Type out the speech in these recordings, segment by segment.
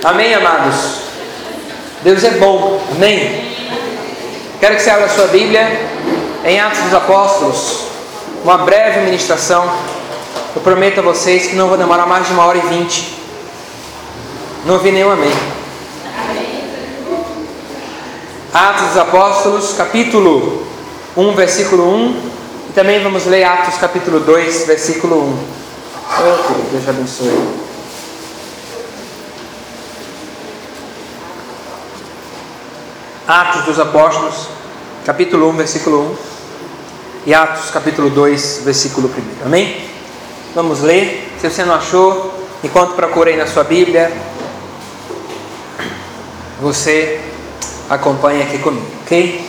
Amém, amados? Deus é bom, amém? Quero que você abra a sua Bíblia em Atos dos Apóstolos, uma breve ministração. Eu prometo a vocês que não vou demorar mais de 1h20. Não ouvi nenhum amém. Atos dos Apóstolos, capítulo 1, versículo 1. E também vamos ler Atos capítulo 2, versículo 1. Oh, Deus te abençoe. Atos dos Apóstolos, capítulo 1, versículo 1. E Atos capítulo 2, versículo 1. Amém? Vamos ler. Se você não achou, enquanto procura aí na sua Bíblia, você acompanha aqui comigo, ok?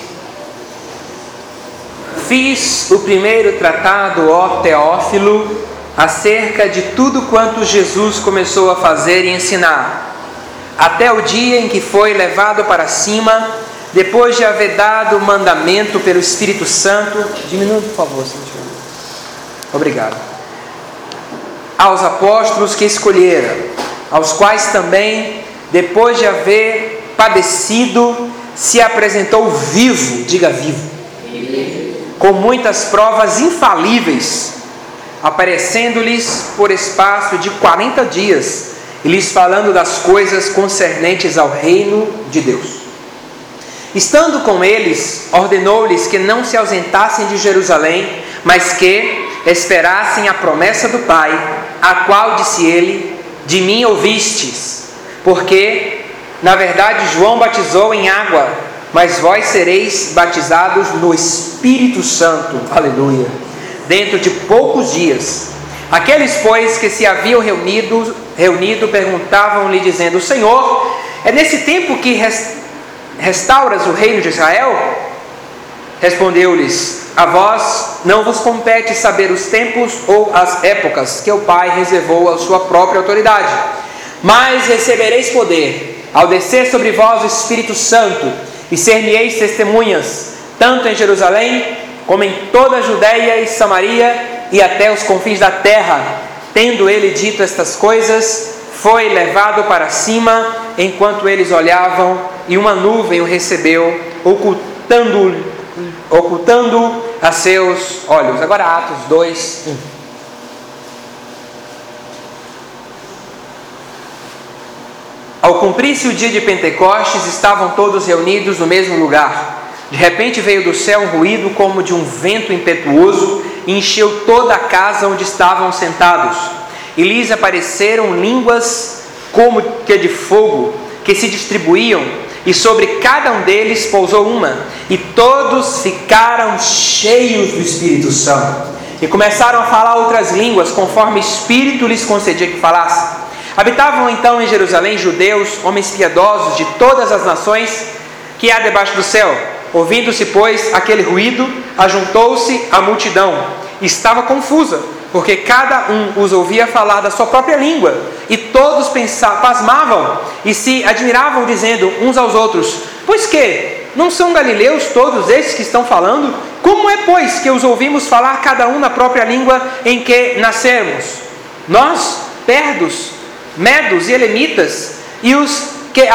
Fiz o primeiro tratado, ó Teófilo, acerca de tudo quanto Jesus começou a fazer e ensinar, até o dia em que foi levado para cima, depois de haver dado mandamento pelo Espírito Santo. Diminua, por favor, senhor. Obrigado. Aos apóstolos que escolhera, aos quais também, depois de haver padecido, se apresentou vivo, diga vivo, com muitas provas infalíveis, aparecendo-lhes por espaço de 40 dias, e lhes falando das coisas concernentes ao reino de Deus. Estando com eles, ordenou-lhes que não se ausentassem de Jerusalém, mas que esperassem a promessa do Pai, a qual disse ele: de mim ouvistes, porque, na verdade, João batizou em água, mas vós sereis batizados no Espírito Santo, aleluia, dentro de poucos dias. Aqueles, pois, que se haviam reunido perguntavam-lhe, dizendo: Senhor, é nesse tempo que restauras o reino de Israel? Respondeu-lhes: a vós não vos compete saber os tempos ou as épocas que o Pai reservou à sua própria autoridade, mas recebereis poder ao descer sobre vós o Espírito Santo, e ser-me-eis testemunhas, tanto em Jerusalém, como em toda a Judeia e Samaria, e até os confins da terra. Tendo ele dito estas coisas, foi levado para cima, enquanto eles olhavam, e uma nuvem o recebeu, ocultando a seus olhos. Agora Atos 2, 1. Ao cumprir-se o dia de Pentecostes, estavam todos reunidos no mesmo lugar. De repente veio do céu um ruído como de um vento impetuoso e encheu toda a casa onde estavam sentados. E lhes apareceram línguas como que de fogo, que se distribuíam, e sobre cada um deles pousou uma, e todos ficaram cheios do Espírito Santo, e começaram a falar outras línguas, conforme o Espírito lhes concedia que falassem. Habitavam então em Jerusalém judeus, homens piedosos de todas as nações que há debaixo do céu. Ouvindo-se, pois, aquele ruído, ajuntou-se a multidão. Estava confusa, porque cada um os ouvia falar da sua própria língua. E todos pasmavam e se admiravam, dizendo uns aos outros: pois que, não são galileus todos estes que estão falando? Como é, pois, que os ouvimos falar cada um na própria língua em que nascemos? Nós, perdos, medos e elemitas, e os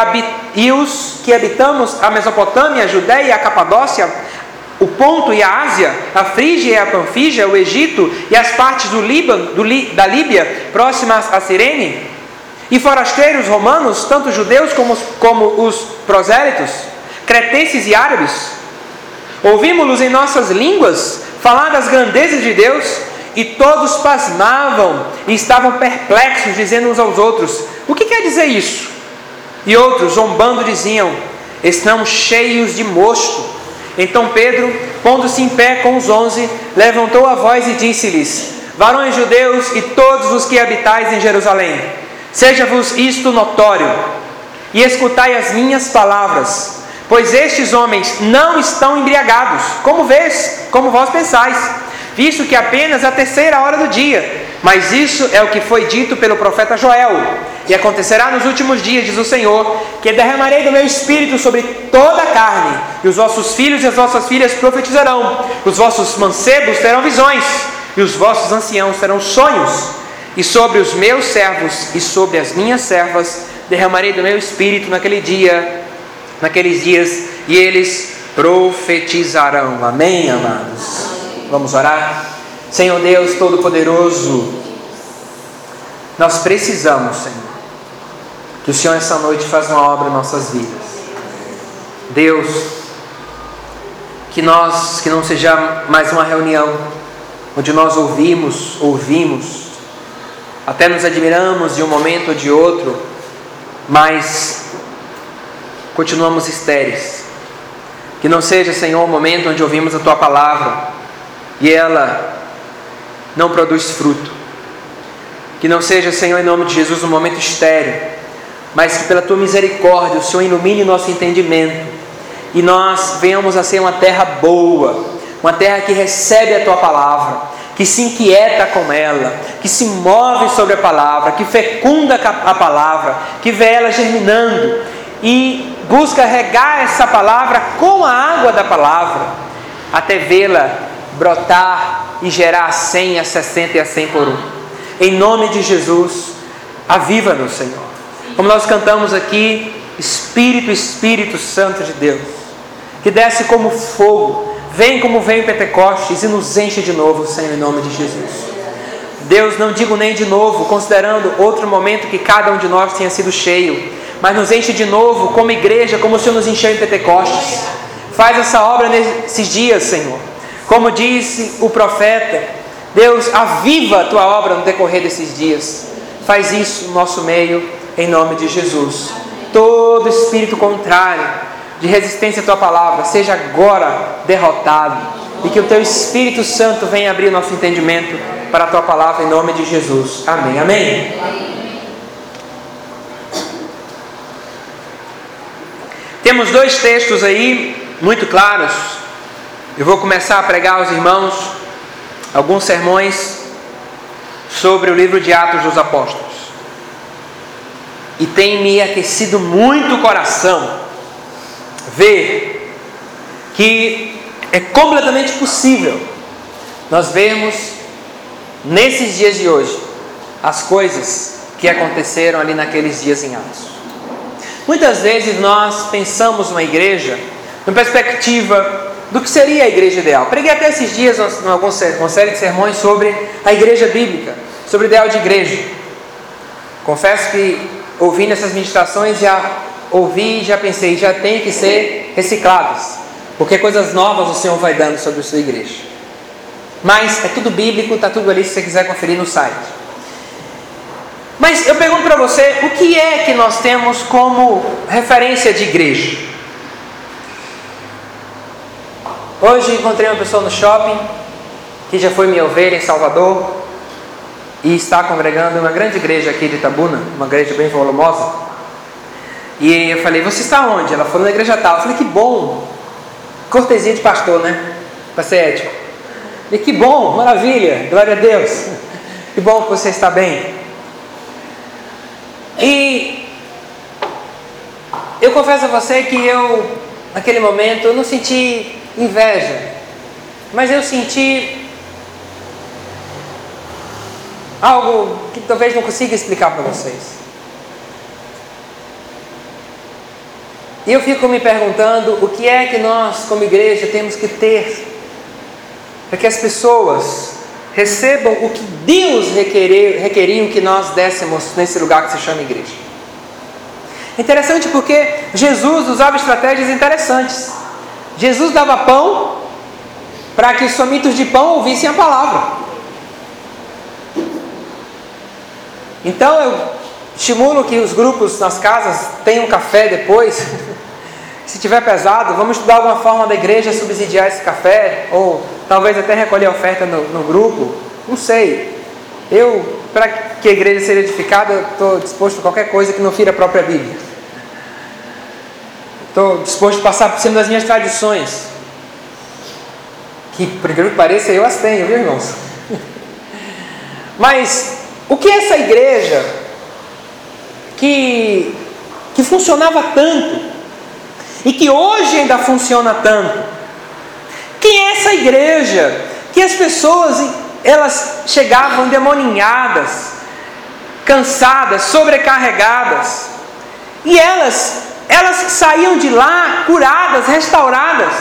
que habitamos a Mesopotâmia, a Judéia, a Capadócia, o Ponto e a Ásia, a Frígia e a Panfígia, o Egito e as partes do Líbano, da Líbia, próximas a Cirene, e forasteiros romanos, tanto judeus como os prosélitos, cretenses e árabes, ouvimos-los em nossas línguas falar das grandezas de Deus, e todos pasmavam e estavam perplexos, dizendo uns aos outros: o que quer dizer isso? E outros, zombando, diziam: estão cheios de mosto. Então Pedro, pondo-se em pé com os 11, levantou a voz e disse-lhes: varões judeus e todos os que habitais em Jerusalém, seja-vos isto notório, e escutai as minhas palavras, pois estes homens não estão embriagados, como vós pensais, visto que apenas a 3ª do dia. Mas isso é o que foi dito pelo profeta Joel: e acontecerá nos últimos dias, diz o Senhor, que derramarei do meu espírito sobre toda a carne, e os vossos filhos e as vossas filhas profetizarão, os vossos mancebos terão visões, e os vossos anciãos terão sonhos, e sobre os meus servos e sobre as minhas servas derramarei do meu espírito naqueles dias, e eles profetizarão. Amém, amados? Vamos orar? Senhor Deus Todo-Poderoso, nós precisamos, Senhor, que o Senhor essa noite faça uma obra em nossas vidas. Deus, que não seja mais uma reunião onde nós ouvimos, até nos admiramos de um momento ou de outro, mas continuamos estéreis. Que não seja, Senhor, um momento onde ouvimos a Tua palavra e ela não produz fruto. Que não seja, Senhor, em nome de Jesus, um momento estéril, mas que pela Tua misericórdia o Senhor ilumine nosso entendimento e nós venhamos a ser uma terra boa, uma terra que recebe a Tua palavra, que se inquieta com ela, que se move sobre a palavra, que fecunda a palavra, que vê ela germinando e busca regar essa palavra com a água da palavra, até vê-la brotar e gerar a 100, a 60 e a 100 por um. Em nome de Jesus, aviva-nos, Senhor. Como nós cantamos aqui, Espírito Santo de Deus, que desce como fogo, vem como vem em Pentecostes e nos enche de novo, Senhor, em nome de Jesus. Deus, não digo nem de novo, considerando outro momento que cada um de nós tenha sido cheio, mas nos enche de novo como igreja, como o Senhor nos encheu em Pentecostes. Faz essa obra nesses dias, Senhor. Como disse o profeta, Deus, aviva a Tua obra no decorrer desses dias. Faz isso no nosso meio, em nome de Jesus. Todo espírito contrário de resistência à Tua palavra seja agora derrotado, e que o Teu Espírito Santo venha abrir o nosso entendimento para a Tua palavra, em nome de Jesus. Amém. Amém. Temos dois textos aí muito claros. Eu vou começar a pregar aos irmãos alguns sermões sobre o livro de Atos dos Apóstolos, e tem me aquecido muito o coração ver que é completamente possível nós vermos nesses dias de hoje as coisas que aconteceram ali naqueles dias em Atos. Muitas vezes nós pensamos uma igreja na perspectiva do que seria a igreja ideal. Preguei até esses dias uma série de sermões sobre a igreja bíblica, sobre o ideal de igreja. Confesso que ouvindo essas ministrações já pensei, já tem que ser recicladas, porque coisas novas o Senhor vai dando sobre a sua igreja. Mas é tudo bíblico, está tudo ali se você quiser conferir no site. Mas eu pergunto para você, o que é que nós temos como referência de igreja? Hoje encontrei uma pessoa no shopping, que já foi minha ovelha em Salvador, e está congregando em uma grande igreja aqui de Itabuna, uma igreja bem volumosa. E eu falei, você está onde? Ela falou, na igreja tal. Eu falei, que bom, cortesia de pastor, né? Para ser ético. E que bom, maravilha, glória a Deus. Que bom que você está bem. E eu confesso a você que naquele momento, eu não senti inveja, mas eu senti algo que talvez não consiga explicar para vocês. E eu fico me perguntando o que é que nós, como igreja, temos que ter para que as pessoas recebam o que Deus requeriam que nós dessemos nesse lugar que se chama igreja. Interessante porque Jesus usava estratégias interessantes. Jesus dava pão para que os famintos de pão ouvissem a palavra. Então eu estimulo que os grupos nas casas tenham café depois. Se tiver pesado, vamos estudar alguma forma da igreja subsidiar esse café, ou talvez até recolher a oferta no grupo, não sei. Para que a igreja seja edificada, eu estou disposto a qualquer coisa que não fira a própria Bíblia. Estou disposto a passar por cima das minhas tradições, que por incrível que pareça eu as tenho, viu, irmãos? Mas o que é essa igreja que funcionava tanto e que hoje ainda funciona tanto? Quem é essa igreja que as pessoas elas chegavam endemoninhadas, cansadas, sobrecarregadas, E elas saíam de lá curadas, restauradas.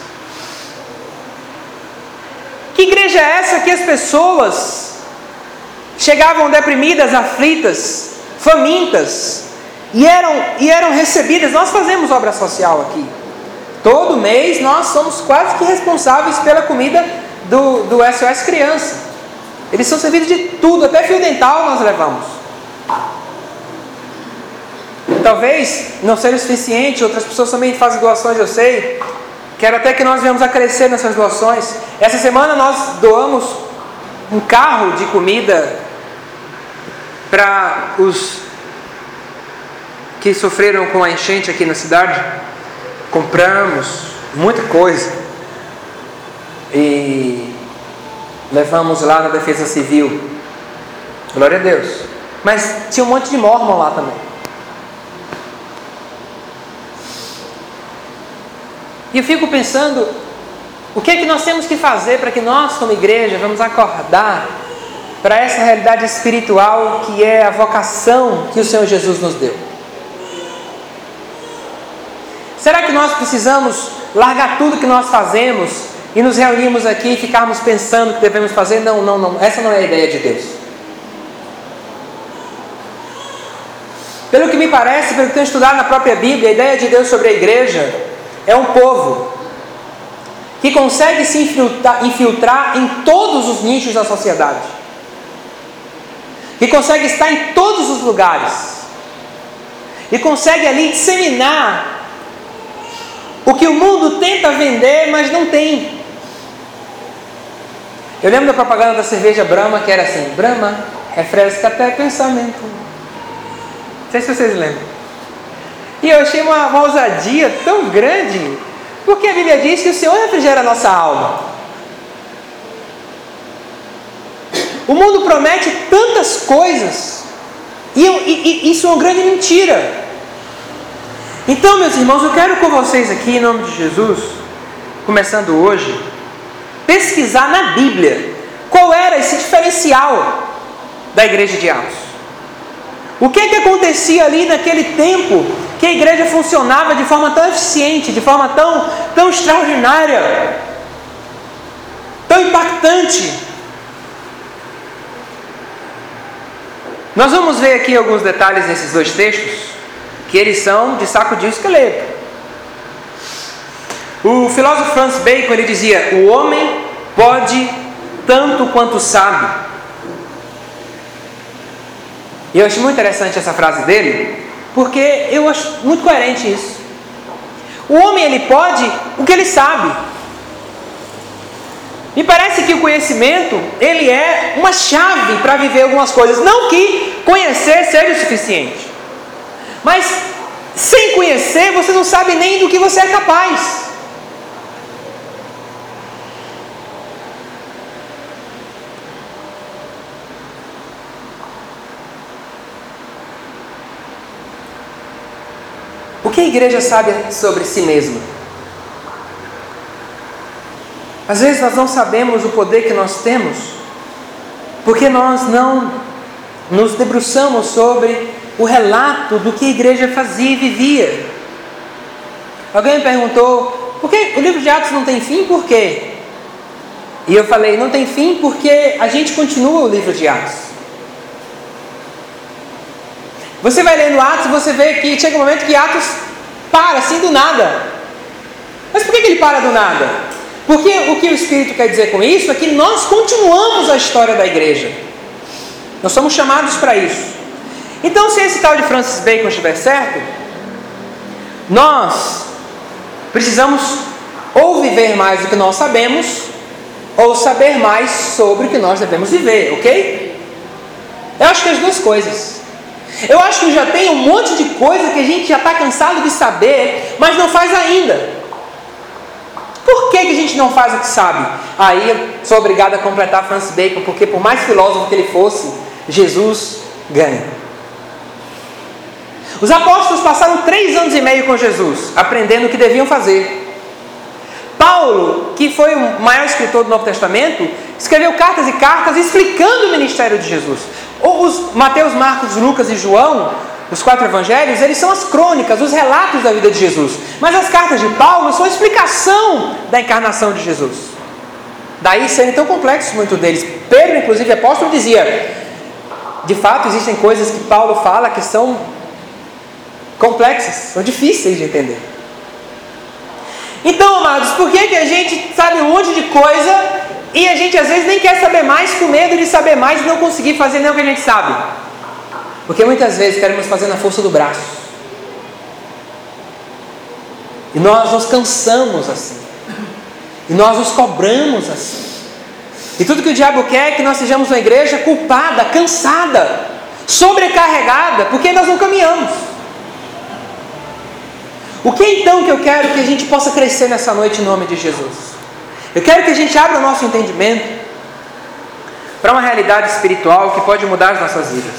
Que igreja é essa que as pessoas chegavam deprimidas, aflitas, famintas, e eram recebidas? Nós fazemos obra social aqui. Todo mês nós somos quase que responsáveis pela comida do SOS Criança. Eles são servidos de tudo, até fio dental nós levamos. Talvez não seja o suficiente, outras pessoas também fazem doações, eu sei. Quero até que nós venhamos a crescer nessas doações. Essa semana nós doamos um carro de comida para os que sofreram com a enchente aqui na cidade. Compramos muita coisa e levamos lá na Defesa Civil. Glória a Deus. Mas tinha um monte de mórmon lá também. E eu fico pensando, o que é que nós temos que fazer para que nós, como igreja, vamos acordar para essa realidade espiritual que é a vocação que o Senhor Jesus nos deu? Será que nós precisamos largar tudo que nós fazemos e nos reunirmos aqui e ficarmos pensando o que devemos fazer? Não. Essa não é a ideia de Deus. Pelo que me parece, pelo que tenho estudado na própria Bíblia, a ideia de Deus sobre a igreja é um povo que consegue se infiltrar em todos os nichos da sociedade, que consegue estar em todos os lugares e consegue ali disseminar o que o mundo tenta vender, mas não tem. Eu lembro da propaganda da cerveja Brahma, que era assim: Brahma refresca até pensamento. Não sei se vocês lembram. E eu achei uma ousadia tão grande, porque a Bíblia diz que o Senhor refrigera a nossa alma. O mundo promete tantas coisas, e isso é uma grande mentira. Então, meus irmãos, eu quero com vocês aqui, em nome de Jesus, começando hoje, pesquisar na Bíblia qual era esse diferencial da igreja de Atos. O que é que acontecia ali naquele tempo que a igreja funcionava de forma tão eficiente, de forma tão extraordinária, tão impactante? Nós vamos ver aqui alguns detalhes nesses dois textos, que eles são de saco de esqueleto. O filósofo Francis Bacon, ele dizia: o homem pode tanto quanto sabe. E eu acho muito interessante essa frase dele, porque eu acho muito coerente isso. O homem, ele pode o que ele sabe. Me parece que o conhecimento, ele é uma chave para viver algumas coisas. Não que conhecer seja o suficiente, mas sem conhecer, você não sabe nem do que você é capaz. O que a igreja sabe sobre si mesma? Às vezes nós não sabemos o poder que nós temos, porque nós não nos debruçamos sobre o relato do que a igreja fazia e vivia. Alguém me perguntou: por que o livro de Atos não tem fim? Por quê? E eu falei: não tem fim porque a gente continua o livro de Atos. Você vai lendo Atos e você vê que chega um momento que Atos para assim do nada. Mas por que ele para do nada? Porque o que o Espírito quer dizer com isso é que nós continuamos a história da igreja. Nós somos chamados para isso. Então, se esse tal de Francis Bacon estiver certo, nós precisamos ou viver mais do que nós sabemos, ou saber mais sobre o que nós devemos viver, ok? Eu acho que as duas coisas. Eu acho que já tem um monte de coisa que a gente já está cansado de saber, mas não faz ainda. Por que a gente não faz o que sabe? Aí eu sou obrigado a completar Francis Bacon, porque por mais filósofo que ele fosse, Jesus ganha. Os apóstolos passaram 3 anos e meio com Jesus, aprendendo o que deviam fazer. Paulo, que foi o maior escritor do Novo Testamento, escreveu cartas e cartas explicando o ministério de Jesus. Os Mateus, Marcos, Lucas e João os 4 evangelhos, eles são as crônicas, os relatos da vida de Jesus. Mas as cartas de Paulo são a explicação da encarnação de Jesus. Daí serem tão complexos muitos deles. Pedro, inclusive, apóstolo, dizia: de fato, existem coisas que Paulo fala que são complexas, são difíceis de entender. Então, amados, por que a gente sabe um monte de coisa e a gente às vezes nem quer saber mais, com medo de saber mais e não conseguir fazer nem o que a gente sabe? Porque muitas vezes queremos fazer na força do braço. E nós nos cansamos assim. E nós nos cobramos assim. E tudo que o diabo quer é que nós sejamos uma igreja culpada, cansada, sobrecarregada, porque nós não caminhamos. O que então que eu quero que a gente possa crescer nessa noite em nome de Jesus? Eu quero que a gente abra o nosso entendimento para uma realidade espiritual que pode mudar as nossas vidas.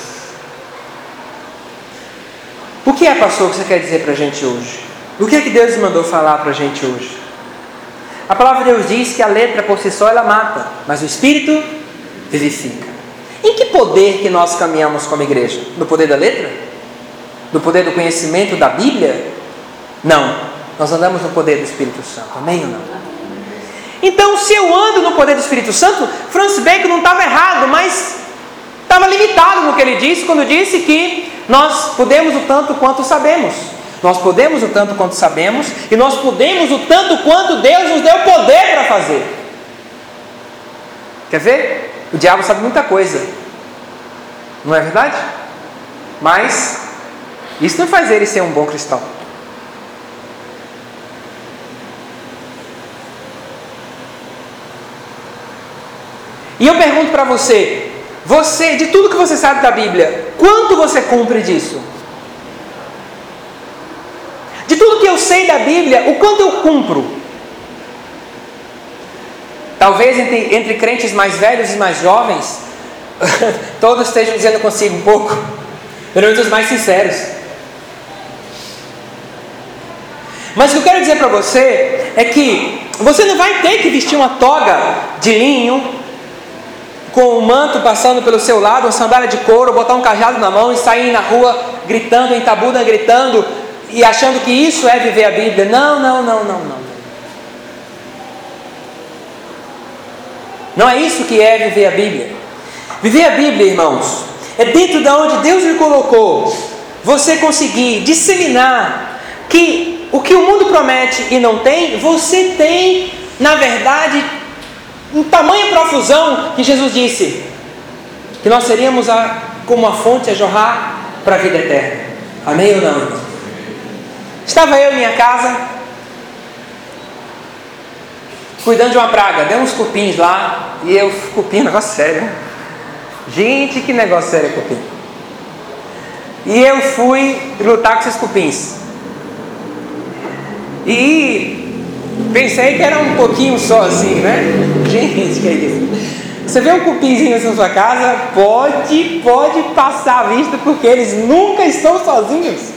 O que é, pastor, que você quer dizer para a gente hoje? O que é que Deus mandou falar para a gente hoje? A palavra de Deus diz que a letra por si só ela mata, mas o Espírito vivifica. Em que poder que nós caminhamos como igreja? No poder da letra? No poder do conhecimento da Bíblia? Não, nós andamos no poder do Espírito Santo, amém ou não? Então, se eu ando no poder do Espírito Santo, Francis Bacon não estava errado, mas estava limitado no que ele disse, quando disse que nós podemos o tanto quanto sabemos. Nós podemos o tanto quanto sabemos, e nós podemos o tanto quanto Deus nos deu poder para fazer. Quer ver? O diabo sabe muita coisa, não é verdade? Mas isso não faz ele ser um bom cristão. E eu pergunto para você, de tudo que você sabe da Bíblia, quanto você cumpre disso? De tudo que eu sei da Bíblia, o quanto eu cumpro? Talvez entre crentes mais velhos e mais jovens, todos estejam dizendo consigo um pouco, pelo menos os mais sinceros. Mas o que eu quero dizer para você é que você não vai ter que vestir uma toga de linho, com um manto passando pelo seu lado, uma sandália de couro, botar um cajado na mão e sair na rua gritando, em Tabuna gritando, e achando que isso é viver a Bíblia. Não. Não é isso que é viver a Bíblia. Viver a Bíblia, irmãos, é dentro de onde Deus lhe colocou, você conseguir disseminar que o que o mundo promete e não tem, você tem, na verdade, em tamanha profusão, que Jesus disse que nós seríamos como a fonte a jorrar para a vida eterna. Amém ou não, irmão? Estava eu em minha casa, cuidando de uma praga, deu uns cupins lá, e cupim é um negócio sério. Gente, que negócio sério é cupim. E eu fui lutar com esses cupins. E pensei que era um pouquinho só assim, né? Gente, que é isso? Você vê um cupinzinho assim na sua casa, pode passar a vista, porque eles nunca estão sozinhos.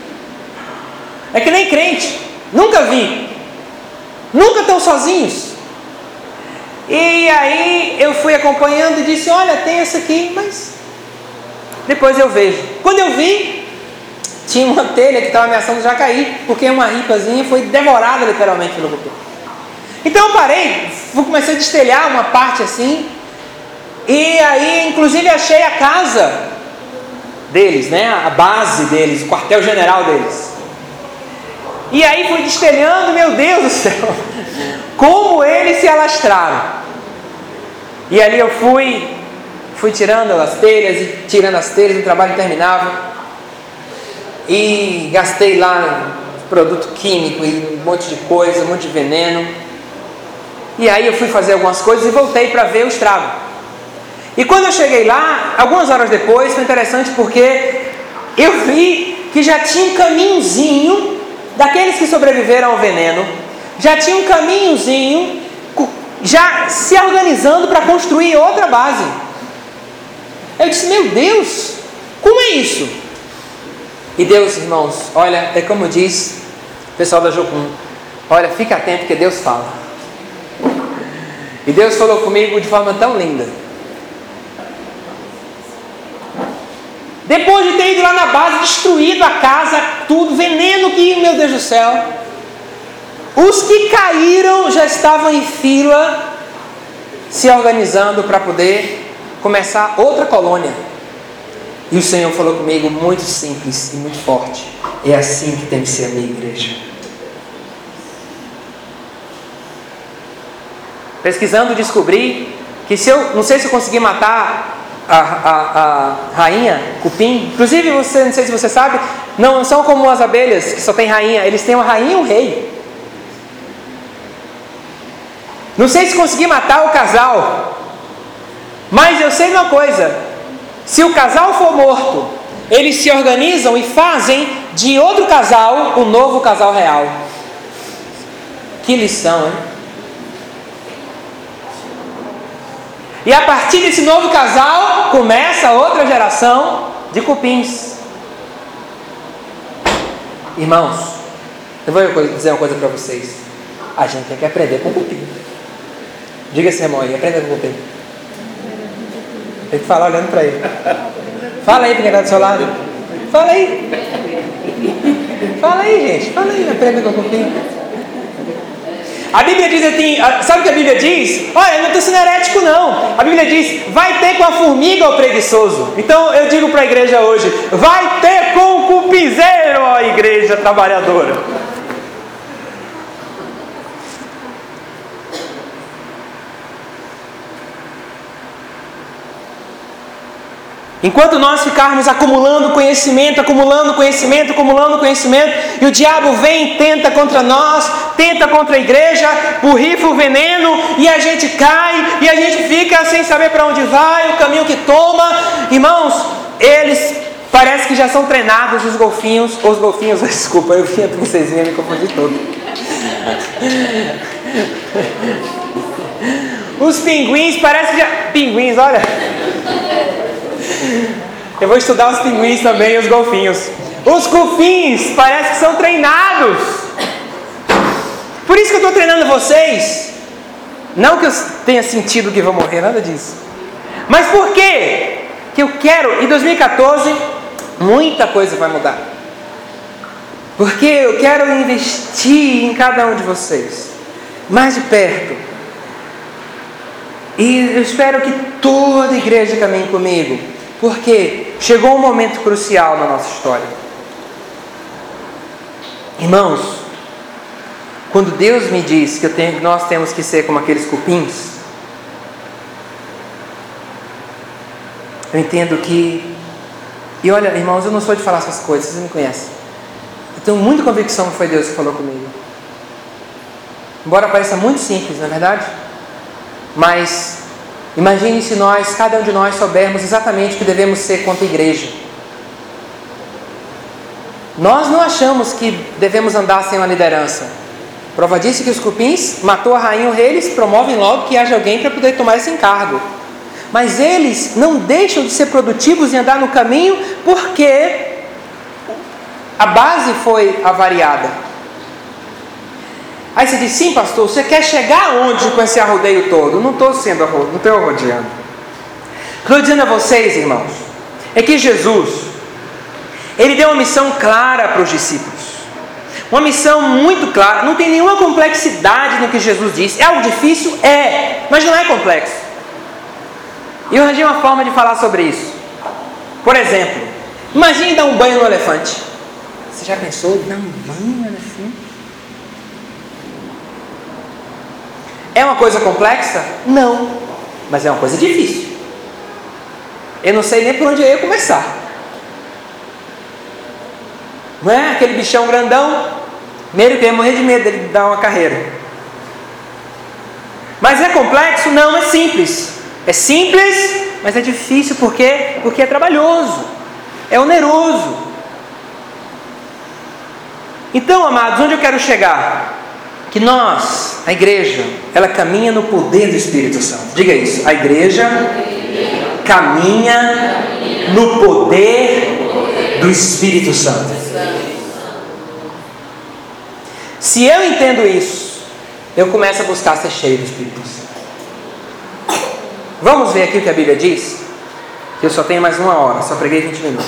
É que nem crente, nunca vi, nunca estão sozinhos. E aí eu fui acompanhando e disse: olha, tem essa aqui, mas depois eu vejo. Quando eu vi, tinha uma telha que estava ameaçando já cair, porque uma ripazinha foi devorada literalmente pelo cupim. Então eu parei, comecei a destelhar uma parte assim, e aí inclusive achei a casa deles, né? A base deles, o quartel-general deles. E aí fui destelhando, meu Deus do céu, como eles se alastraram. E ali eu fui tirando as telhas e tirando as telhas, um trabalho interminável. E gastei lá produto químico e um monte de coisa, um monte de veneno. E aí eu fui fazer algumas coisas e voltei para ver o estrago. E quando eu cheguei lá, algumas horas depois, foi interessante porque eu vi que já tinha um caminhozinho daqueles que sobreviveram ao veneno, já tinha um caminhozinho já se organizando para construir outra base. Eu disse: meu Deus, como é isso? E Deus, irmãos, olha, é como diz o pessoal da Jocum, olha, fica atento que Deus fala. E Deus falou comigo de forma tão linda. Depois de ter ido lá na base, destruído a casa, tudo, veneno que, meu Deus do céu. Os que caíram já estavam em fila, se organizando para poder começar outra colônia. E o Senhor falou comigo muito simples e muito forte: é assim que tem que ser a minha igreja. Pesquisando, descobri que não sei se eu consegui matar a rainha cupim. Inclusive, não sei se você sabe, não são como as abelhas que só tem rainha, eles têm uma rainha e um rei. Não sei se consegui matar o casal, mas eu sei uma coisa: se o casal for morto, eles se organizam e fazem de outro casal o novo casal real. Que lição, hein? E a partir desse novo casal, começa outra geração de cupins. Irmãos, eu vou dizer uma coisa para vocês: a gente tem que aprender com cupim. Diga assim, irmão, aprenda com cupim. Tem que falar olhando para ele. Fala aí, quem está do seu lado. Fala aí. Fala aí, gente. Fala aí, aprenda com cupim. A Bíblia diz assim, sabe o que a Bíblia diz? Olha, eu não estou sendo herético não. A Bíblia diz: vai ter com a formiga o preguiçoso. Então eu digo para a igreja hoje: vai ter com o cupinzeiro, ó igreja trabalhadora. Enquanto nós ficarmos acumulando conhecimento, e o diabo vem e tenta contra nós, tenta contra a igreja, borrifa o veneno, e a gente cai, e a gente fica sem saber para onde vai, o caminho que toma. Irmãos, eles parece que já são treinados, os golfinhos, desculpa, eu vi a princesinha, me confundi todo. Os pinguins, parece que já... Pinguins, olha... Eu vou estudar os pinguins também e os golfinhos. Os cupins parece que são treinados. Por isso que eu estou treinando vocês. Não que eu tenha sentido que vou morrer, nada disso. Mas por quê? Que eu quero, em 2014, muita coisa vai mudar. Porque eu quero investir em cada um de vocês, mais de perto. E eu espero que toda a igreja caminhe comigo. Porque chegou um momento crucial na nossa história. Irmãos, quando Deus me diz que nós temos que ser como aqueles cupins, eu entendo que... E olha, irmãos, eu não sou de falar essas coisas, vocês me conhecem. Eu tenho muita convicção que foi Deus que falou comigo. Embora pareça muito simples, não é verdade? Mas... imagine se cada um de nós soubermos exatamente o que devemos ser quanto a igreja. Nós não achamos que devemos andar sem uma liderança. Prova disso que os cupins matou a rainha e o rei, eles promovem logo que haja alguém para poder tomar esse encargo. Mas eles não deixam de ser produtivos e andar no caminho porque a base foi avariada. Aí você diz: sim, pastor, você quer chegar aonde com esse arrodeio todo? Não estou rodeando. O que eu estou dizendo a vocês, irmãos, é que Jesus, Ele deu uma missão clara para os discípulos. Uma missão muito clara. Não tem nenhuma complexidade no que Jesus disse. É algo difícil? É, mas não é complexo. E eu arranjei uma forma de falar sobre isso. Por exemplo, imagine dar um banho no elefante. Você já pensou em dar um banho no elefante? É uma coisa complexa? Não. Mas é uma coisa difícil. Eu não sei nem por onde eu ia começar. Não é? Aquele bichão grandão. Primeiro que eu ia morrer de medo dele dar uma carreira. Mas é complexo? Não, é simples. É simples, mas é difícil porque é trabalhoso. É oneroso. Então, amados, onde eu quero chegar? Que nós, a igreja, ela caminha no poder do Espírito Santo. Diga isso. A igreja caminha no poder do Espírito Santo. Se eu entendo isso, eu começo a buscar ser cheio do Espírito Santo. Vamos ver aqui o que a Bíblia diz? que eu só tenho mais 1 hora, só preguei 20 minutos.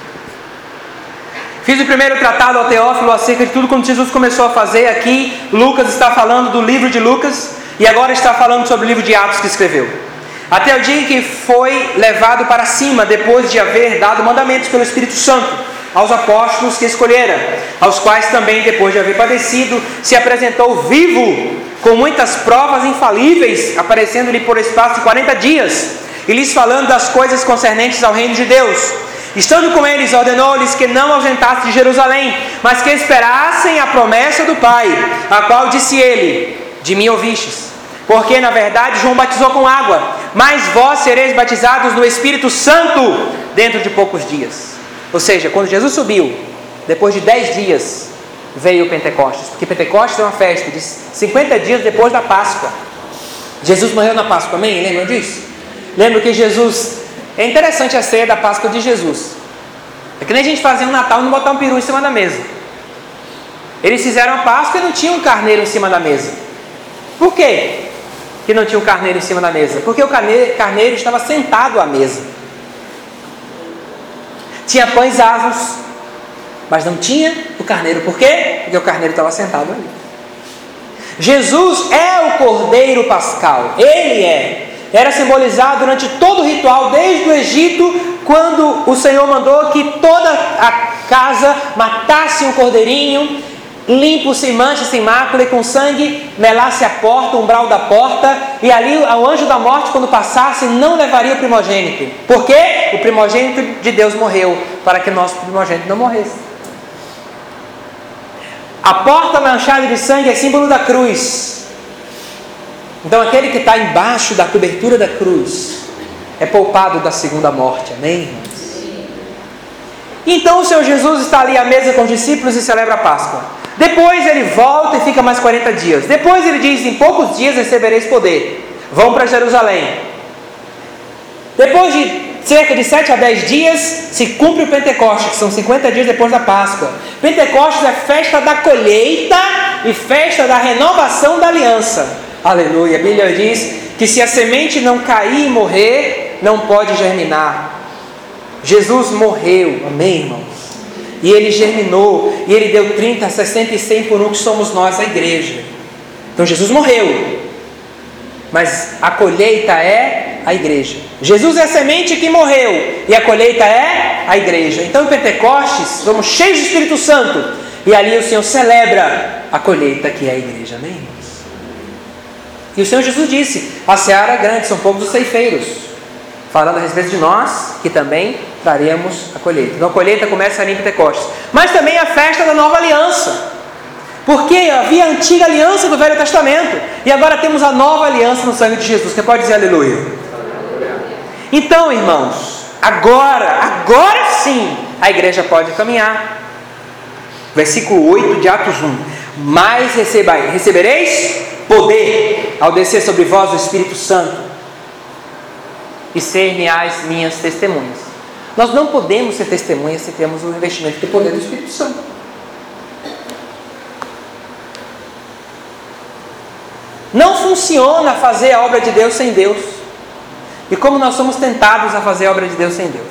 Fiz o primeiro tratado ao Teófilo acerca de tudo quando Jesus começou a fazer. Aqui Lucas está falando do livro de Lucas e agora está falando sobre o livro de Atos que escreveu. Até o dia em que foi levado para cima, depois de haver dado mandamentos pelo Espírito Santo aos apóstolos que escolhera, aos quais também, depois de haver padecido, se apresentou vivo, com muitas provas infalíveis, aparecendo-lhe por espaço de 40 dias, e lhes falando das coisas concernentes ao reino de Deus. Estando com eles, ordenou-lhes que não ausentassem de Jerusalém, mas que esperassem a promessa do Pai, a qual disse ele: de mim ouvistes. Porque na verdade João batizou com água, mas vós sereis batizados no Espírito Santo dentro de poucos dias. Ou seja, quando Jesus subiu, depois de 10 dias, veio o Pentecostes. Porque Pentecostes é uma festa de 50 dias depois da Páscoa. Jesus morreu na Páscoa, amém? Lembram disso? Lembra que Jesus... É interessante a ceia da Páscoa de Jesus. É que nem a gente fazia um Natal e não botar um peru em cima da mesa. Eles fizeram a Páscoa e não tinha um carneiro em cima da mesa. Por quê que não tinha um carneiro em cima da mesa? Porque o carneiro estava sentado à mesa. Tinha pães asmos, mas não tinha o carneiro. Por quê? Porque o carneiro estava sentado ali. Jesus é o Cordeiro Pascal. Ele era simbolizado durante todo o ritual, desde o Egito, quando o Senhor mandou que toda a casa matasse um cordeirinho, limpo, sem mancha, sem mácula, e com sangue melasse a porta, o umbral da porta, e ali o anjo da morte, quando passasse, não levaria o primogênito. Por quê? O primogênito de Deus morreu, para que o nosso primogênito não morresse. A porta manchada de sangue é símbolo da cruz. Então aquele que está embaixo da cobertura da cruz é poupado da segunda morte, amém, irmãos? Então o Senhor Jesus está ali à mesa com os discípulos e celebra a Páscoa. Depois ele volta e fica mais 40 dias. Depois ele diz: em poucos dias recebereis poder. Vão para Jerusalém. Depois de cerca de 7 a 10 dias, se cumpre o Pentecostes, que são 50 dias depois da Páscoa. Pentecostes é festa da colheita e festa da renovação da aliança. Aleluia. A Bíblia diz que se a semente não cair e morrer, não pode germinar. Jesus morreu, amém, irmãos? E ele germinou, e ele deu 30, 60 e 100 por um, que somos nós, a igreja. Então Jesus morreu, mas a colheita é a igreja. Jesus é a semente que morreu, e a colheita é a igreja. Então em Pentecostes, somos cheios do Espírito Santo, e ali o Senhor celebra a colheita que é a igreja, amém, irmãos? E o Senhor Jesus disse: a seara é grande, são poucos os ceifeiros, falando a respeito de nós, que também traremos a colheita. Então a colheita começa ali em Pentecostes. Mas também a festa da nova aliança. Porque havia a antiga aliança do Velho Testamento, e agora temos a nova aliança no sangue de Jesus. Quem pode dizer aleluia? Então, irmãos, agora sim, a igreja pode caminhar. Versículo 8 de Atos 1. Mas recebereis poder ao descer sobre vós o Espírito Santo, e ser-me-ás minhas testemunhas. Nós não podemos ser testemunhas se temos o investimento do poder do Espírito Santo. Não funciona fazer a obra de Deus sem Deus. E como nós somos tentados a fazer a obra de Deus sem Deus.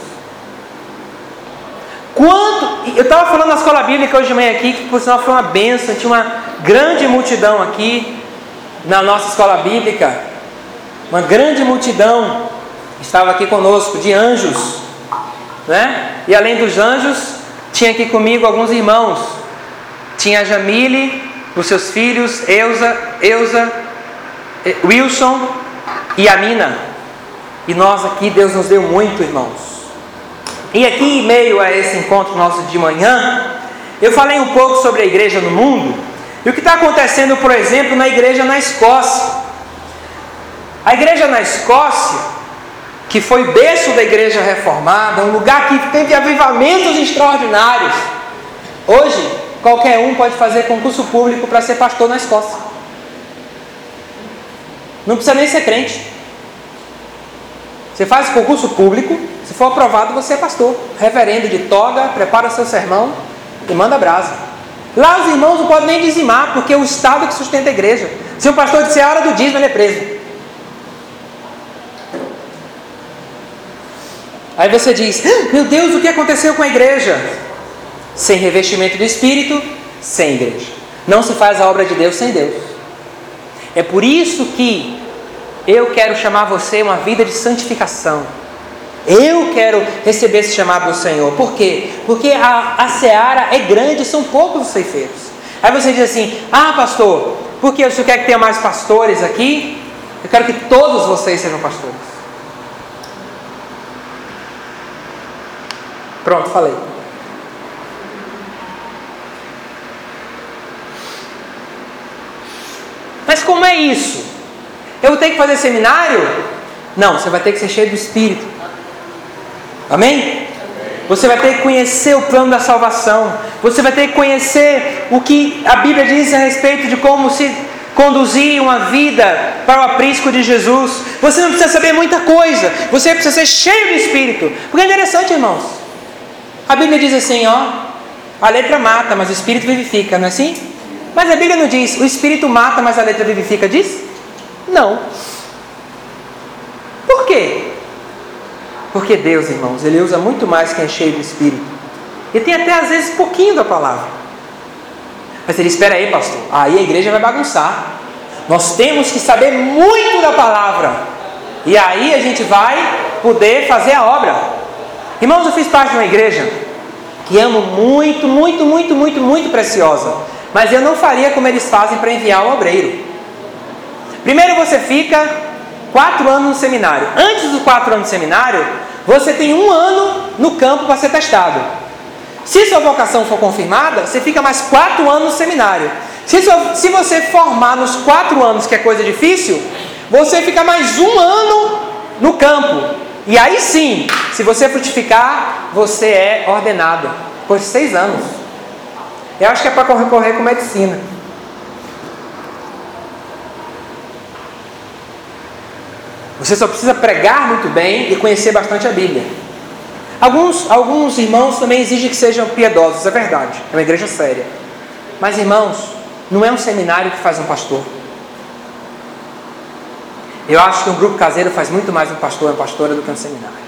Eu estava falando na escola bíblica hoje de manhã aqui, que por sinal foi uma bênção, tinha uma grande multidão aqui na nossa escola bíblica. Uma grande multidão estava aqui conosco, de anjos, né? E além dos anjos, tinha aqui comigo alguns irmãos. Tinha a Jamile, os seus filhos, Eusa, Wilson e a Mina. E nós aqui, Deus nos deu muito, irmãos. E aqui, em meio a esse encontro nosso de manhã, eu falei um pouco sobre a igreja no mundo, e o que está acontecendo, por exemplo, na igreja na Escócia. A igreja na Escócia, que foi berço da igreja reformada, um lugar que teve avivamentos extraordinários. Hoje, qualquer um pode fazer concurso público para ser pastor na Escócia. Não precisa nem ser crente. Você faz concurso público, se for aprovado, você é pastor. Reverendo de toga, prepara seu sermão e manda brasa. Lá os irmãos não podem nem dizimar, porque é o Estado que sustenta a igreja. Se o pastor disser a hora do dízimo, ele é preso. Aí você diz: meu Deus, o que aconteceu com a igreja? Sem revestimento do Espírito, sem igreja. Não se faz a obra de Deus sem Deus. É por isso que eu quero chamar você a uma vida de santificação. Eu quero receber esse chamado do Senhor. Por quê? Porque a seara é grande, são poucos os ceifeiros. Aí você diz assim: ah, pastor, por que o senhor quer que tenha mais pastores aqui? Eu quero que todos vocês sejam pastores. Pronto, falei. Mas como é isso? Eu vou ter que fazer seminário? Não, você vai ter que ser cheio do Espírito. Amém? Você vai ter que conhecer o plano da salvação. Você vai ter que conhecer o que a Bíblia diz a respeito de como se conduzir uma vida para o aprisco de Jesus. Você não precisa saber muita coisa. Você precisa ser cheio do Espírito. Porque é interessante, irmãos. A Bíblia diz assim, ó: a letra mata, mas o Espírito vivifica, não é assim? Mas a Bíblia não diz: o Espírito mata, mas a letra vivifica, diz? Não. Por quê? Porque Deus, irmãos, Ele usa muito mais quem é cheio do Espírito. E tem até às vezes pouquinho da palavra. Mas ele: espera aí, pastor, aí a igreja vai bagunçar. Nós temos que saber muito da palavra. E aí a gente vai poder fazer a obra. Irmãos, eu fiz parte de uma igreja que amo muito, muito, muito, muito, muito preciosa. Mas eu não faria como eles fazem para enviar o obreiro. Primeiro você fica 4 anos no seminário. Antes dos 4 anos no seminário, você tem 1 ano no campo para ser testado. Se sua vocação for confirmada, você fica mais 4 anos no seminário. Se você formar nos 4 anos, que é coisa difícil, você fica mais 1 ano no campo. E aí sim, se você frutificar, você é ordenado por 6 anos. Eu acho que é para concorrer com medicina. Você só precisa pregar muito bem e conhecer bastante a Bíblia. Alguns irmãos também exigem que sejam piedosos, é verdade, é uma igreja séria. Mas, irmãos, não é um seminário que faz um pastor. Eu acho que um grupo caseiro faz muito mais um pastor e uma pastora do que um seminário.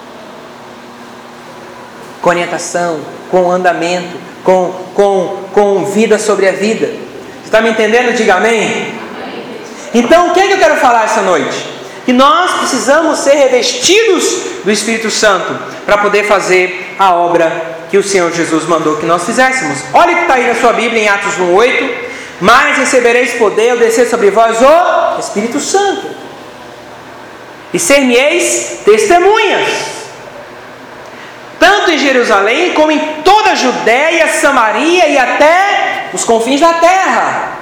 Com orientação, com andamento, com vida sobre a vida. Você está me entendendo? Diga amém. Então, o que é que eu quero falar essa noite? Que nós precisamos ser revestidos do Espírito Santo para poder fazer a obra que o Senhor Jesus mandou que nós fizéssemos. Olha o que está aí na sua Bíblia em Atos 1:8. Mas recebereis poder ao descer sobre vós o Espírito Santo, e ser-me-eis testemunhas, tanto em Jerusalém como em toda a Judéia, Samaria e até os confins da terra.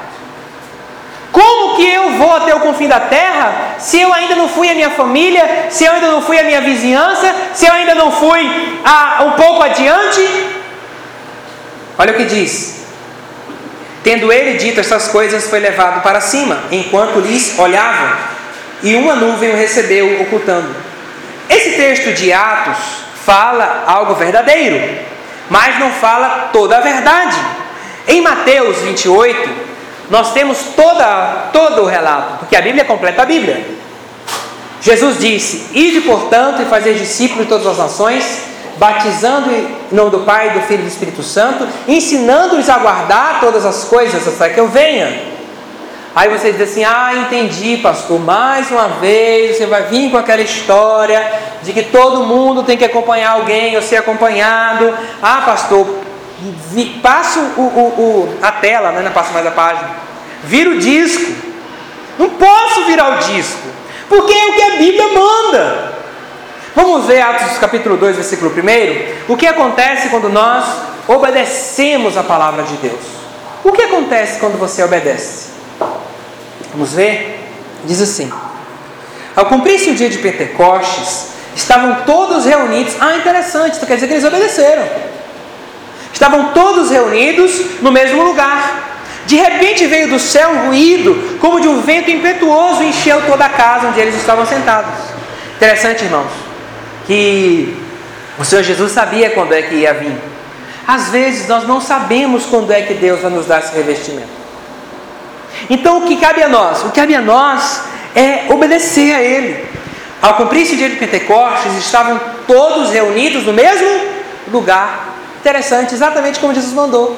Como que eu vou até o confim da terra se eu ainda não fui a minha família, se eu ainda não fui a minha vizinhança, se eu ainda não fui um pouco adiante? Olha o que diz: tendo ele dito essas coisas, foi levado para cima, enquanto lhes olhava, e uma nuvem o recebeu, ocultando. Esse texto de Atos fala algo verdadeiro, mas não fala toda a verdade. Em Mateus 28, nós temos todo o relato, porque a Bíblia completa a Bíblia. Jesus disse: ide, portanto, e fazer discípulos de todas as nações, batizando em nome do Pai, do Filho e do Espírito Santo, ensinando-lhes a guardar todas as coisas até que eu venha. Aí você diz assim: ah, entendi, pastor, mais uma vez você vai vir com aquela história de que todo mundo tem que acompanhar alguém ou ser acompanhado. Ah, pastor, passa a tela, né? Não passa mais a página. Vira o disco. Não posso virar o disco, porque é o que a Bíblia manda. Vamos ver Atos capítulo 2, versículo 1. O que acontece quando nós obedecemos a palavra de Deus? O que acontece quando você obedece? Vamos ver? Diz assim: ao cumprir-se o dia de Pentecostes, estavam todos reunidos. Ah, interessante, isso quer dizer que eles obedeceram. Estavam todos reunidos no mesmo lugar. De repente veio do céu um ruído, como de um vento impetuoso, e encheu toda a casa onde eles estavam sentados. Interessante, irmãos, que o Senhor Jesus sabia quando é que ia vir. Às vezes nós não sabemos quando é que Deus vai nos dar esse revestimento. Então o que cabe a nós? O que cabe a nós é obedecer a Ele. Ao cumprir-se o dia de Pentecostes, estavam todos reunidos no mesmo lugar. Interessante, exatamente como Jesus mandou.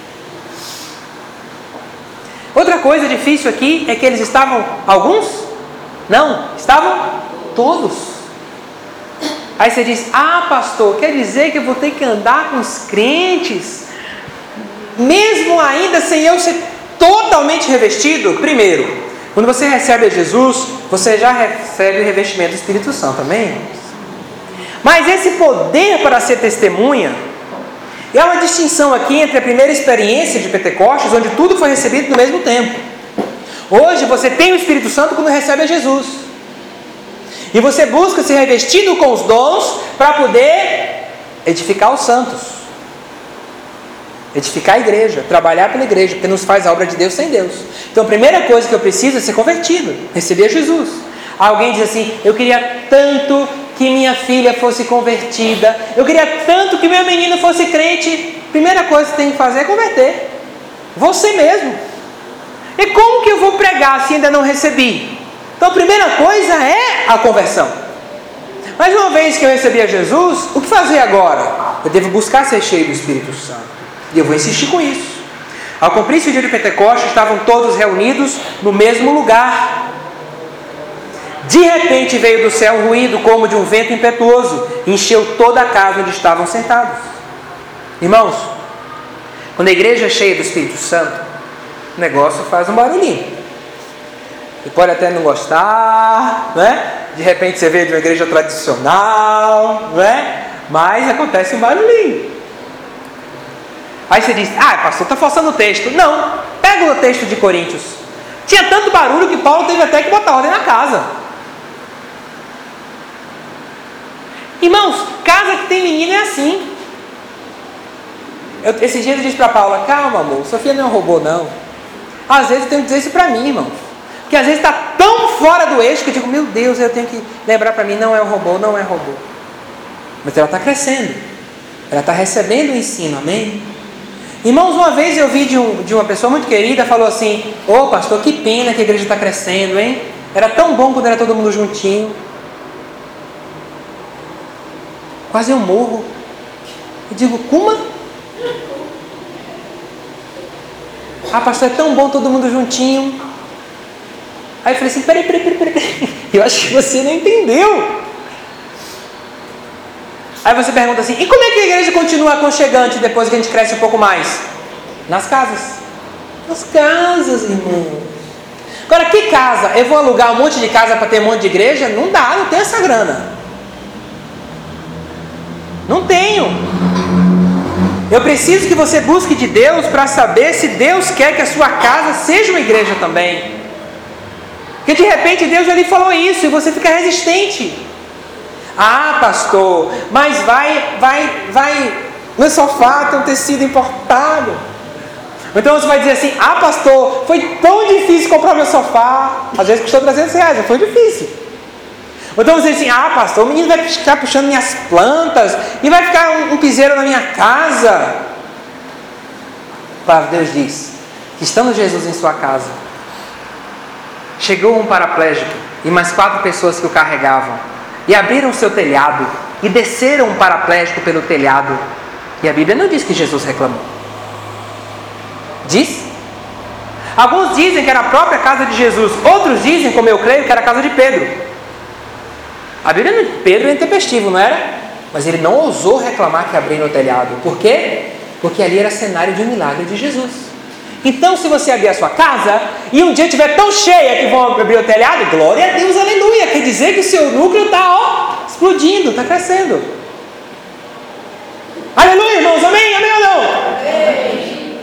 Outra coisa difícil aqui é que eles estavam, alguns? Não, estavam todos. Aí você diz, pastor, quer dizer que eu vou ter que andar com os crentes, mesmo ainda sem eu ser totalmente revestido? Primeiro, quando você recebe a Jesus, você já recebe o revestimento do Espírito Santo, amém? Mas esse poder para ser testemunha, é uma distinção aqui entre a primeira experiência de Pentecostes, onde tudo foi recebido no mesmo tempo. Hoje você tem o Espírito Santo quando recebe a Jesus. E você busca ser revestido com os dons para poder edificar os santos. Edificar a igreja, trabalhar pela igreja, porque não se faz a obra de Deus sem Deus. Então a primeira coisa que eu preciso é ser convertido, receber a Jesus. Alguém diz assim, eu queria tanto que minha filha fosse convertida, eu queria tanto que meu menino fosse crente. Primeira coisa que você tem que fazer é converter. Você mesmo. E como que eu vou pregar se ainda não recebi? Então a primeira coisa é a conversão. Mas uma vez que eu recebi a Jesus, o que fazer agora? Eu devo buscar ser cheio do Espírito Santo. E eu vou insistir com isso. Ao cumprir-se o dia de Pentecostes, estavam todos reunidos no mesmo lugar. De repente veio do céu um ruído como de um vento impetuoso, e encheu toda a casa onde estavam sentados. Irmãos, quando a igreja é cheia do Espírito Santo, o negócio faz um barulhinho. Você pode até não gostar, né? De repente você veio de uma igreja tradicional, né? Mas acontece um barulhinho. Aí você diz, pastor, está forçando o texto. Não, pega o texto de Coríntios. Tinha tanto barulho que Paulo teve até que botar ordem na casa. Irmãos, casa que tem menino é assim. Esse dia eu disse para Paula, calma amor, Sofia não é um robô não. Às vezes eu tenho que dizer isso para mim, irmãos. Porque às vezes está tão fora do eixo que eu digo, meu Deus, eu tenho que lembrar para mim, não é um robô, não é robô. Mas ela está crescendo. Ela está recebendo o ensino, amém? Irmãos, uma vez eu vi de uma pessoa muito querida, falou assim, pastor, que pena que a igreja está crescendo, hein? Era tão bom quando era todo mundo juntinho. Quase eu morro. Eu digo, como? Pastor, é tão bom todo mundo juntinho. Aí eu falei assim, peraí. Eu acho que você não entendeu. Aí você pergunta assim, e como é que a igreja continua aconchegante depois que a gente cresce um pouco mais? Nas casas. Nas casas, irmão. Agora, que casa? Eu vou alugar um monte de casa para ter um monte de igreja? Não dá, não tenho essa grana. Não tenho. Eu preciso que você busque de Deus para saber se Deus quer que a sua casa seja uma igreja também. Porque de repente Deus já lhe falou isso e você fica resistente. Pastor, mas vai no sofá tem um tecido importado. Então você vai dizer assim, pastor, foi tão difícil comprar meu sofá. Às vezes custou R$300, mas foi difícil. Então você diz assim, pastor, o menino vai ficar puxando minhas plantas e vai ficar um piseiro na minha casa. A palavra de Deus diz que estando Jesus em sua casa, chegou um paraplégico e mais 4 pessoas que o carregavam e abriram o seu telhado e desceram um paraplégico pelo telhado. E a Bíblia não diz que Jesus reclamou. Diz? Alguns dizem que era a própria casa de Jesus. Outros dizem, como eu creio, que era a casa de Pedro. A Bíblia, Pedro é intempestivo, não era? Mas ele não ousou reclamar que abriram o telhado. Por quê? Porque ali era cenário de um milagre de Jesus. Então, se você abrir a sua casa e um dia estiver tão cheia que vão abrir o telhado, glória a Deus, aleluia. Quer dizer que o seu núcleo está explodindo, está crescendo. Aleluia, irmãos, amém? Amém ou não? Amém.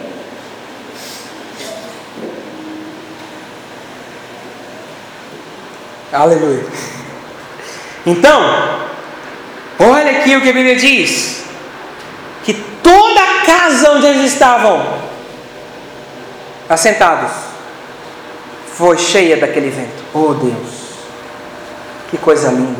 Aleluia. Então, olha aqui o que a Bíblia diz. Que toda a casa onde eles estavam assentados foi cheia daquele vento. Oh Deus, que coisa linda.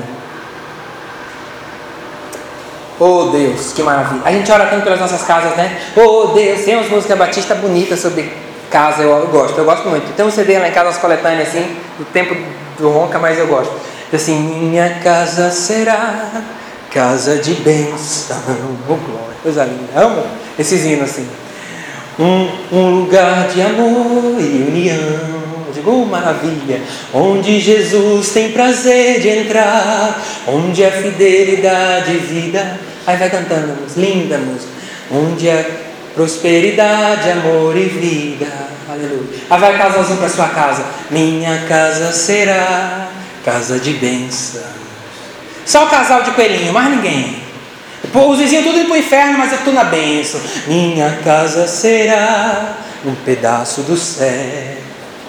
Oh Deus, que maravilha. A gente ora tanto pelas nossas casas, né? Oh Deus, tem umas músicas batistas bonitas sobre casa, eu gosto muito. Tem um CD lá em casa, umas coletâneas assim, do tempo do Ronca, mas eu gosto. Assim, minha casa será casa de bênção, oh glória, coisa linda, amo esses hinos assim. Um lugar de amor e união, eu digo, maravilha, onde Jesus tem prazer de entrar, onde a fidelidade e vida, aí vai cantando, linda música, onde a prosperidade, amor e vida, aleluia. Aí vai casalzinho para sua casa, minha casa será casa de bênção. Só o casal de coelhinho, mais ninguém. Os vizinhos tudo indo para o inferno, mas eu estou na bênção. Minha casa será um pedaço do céu.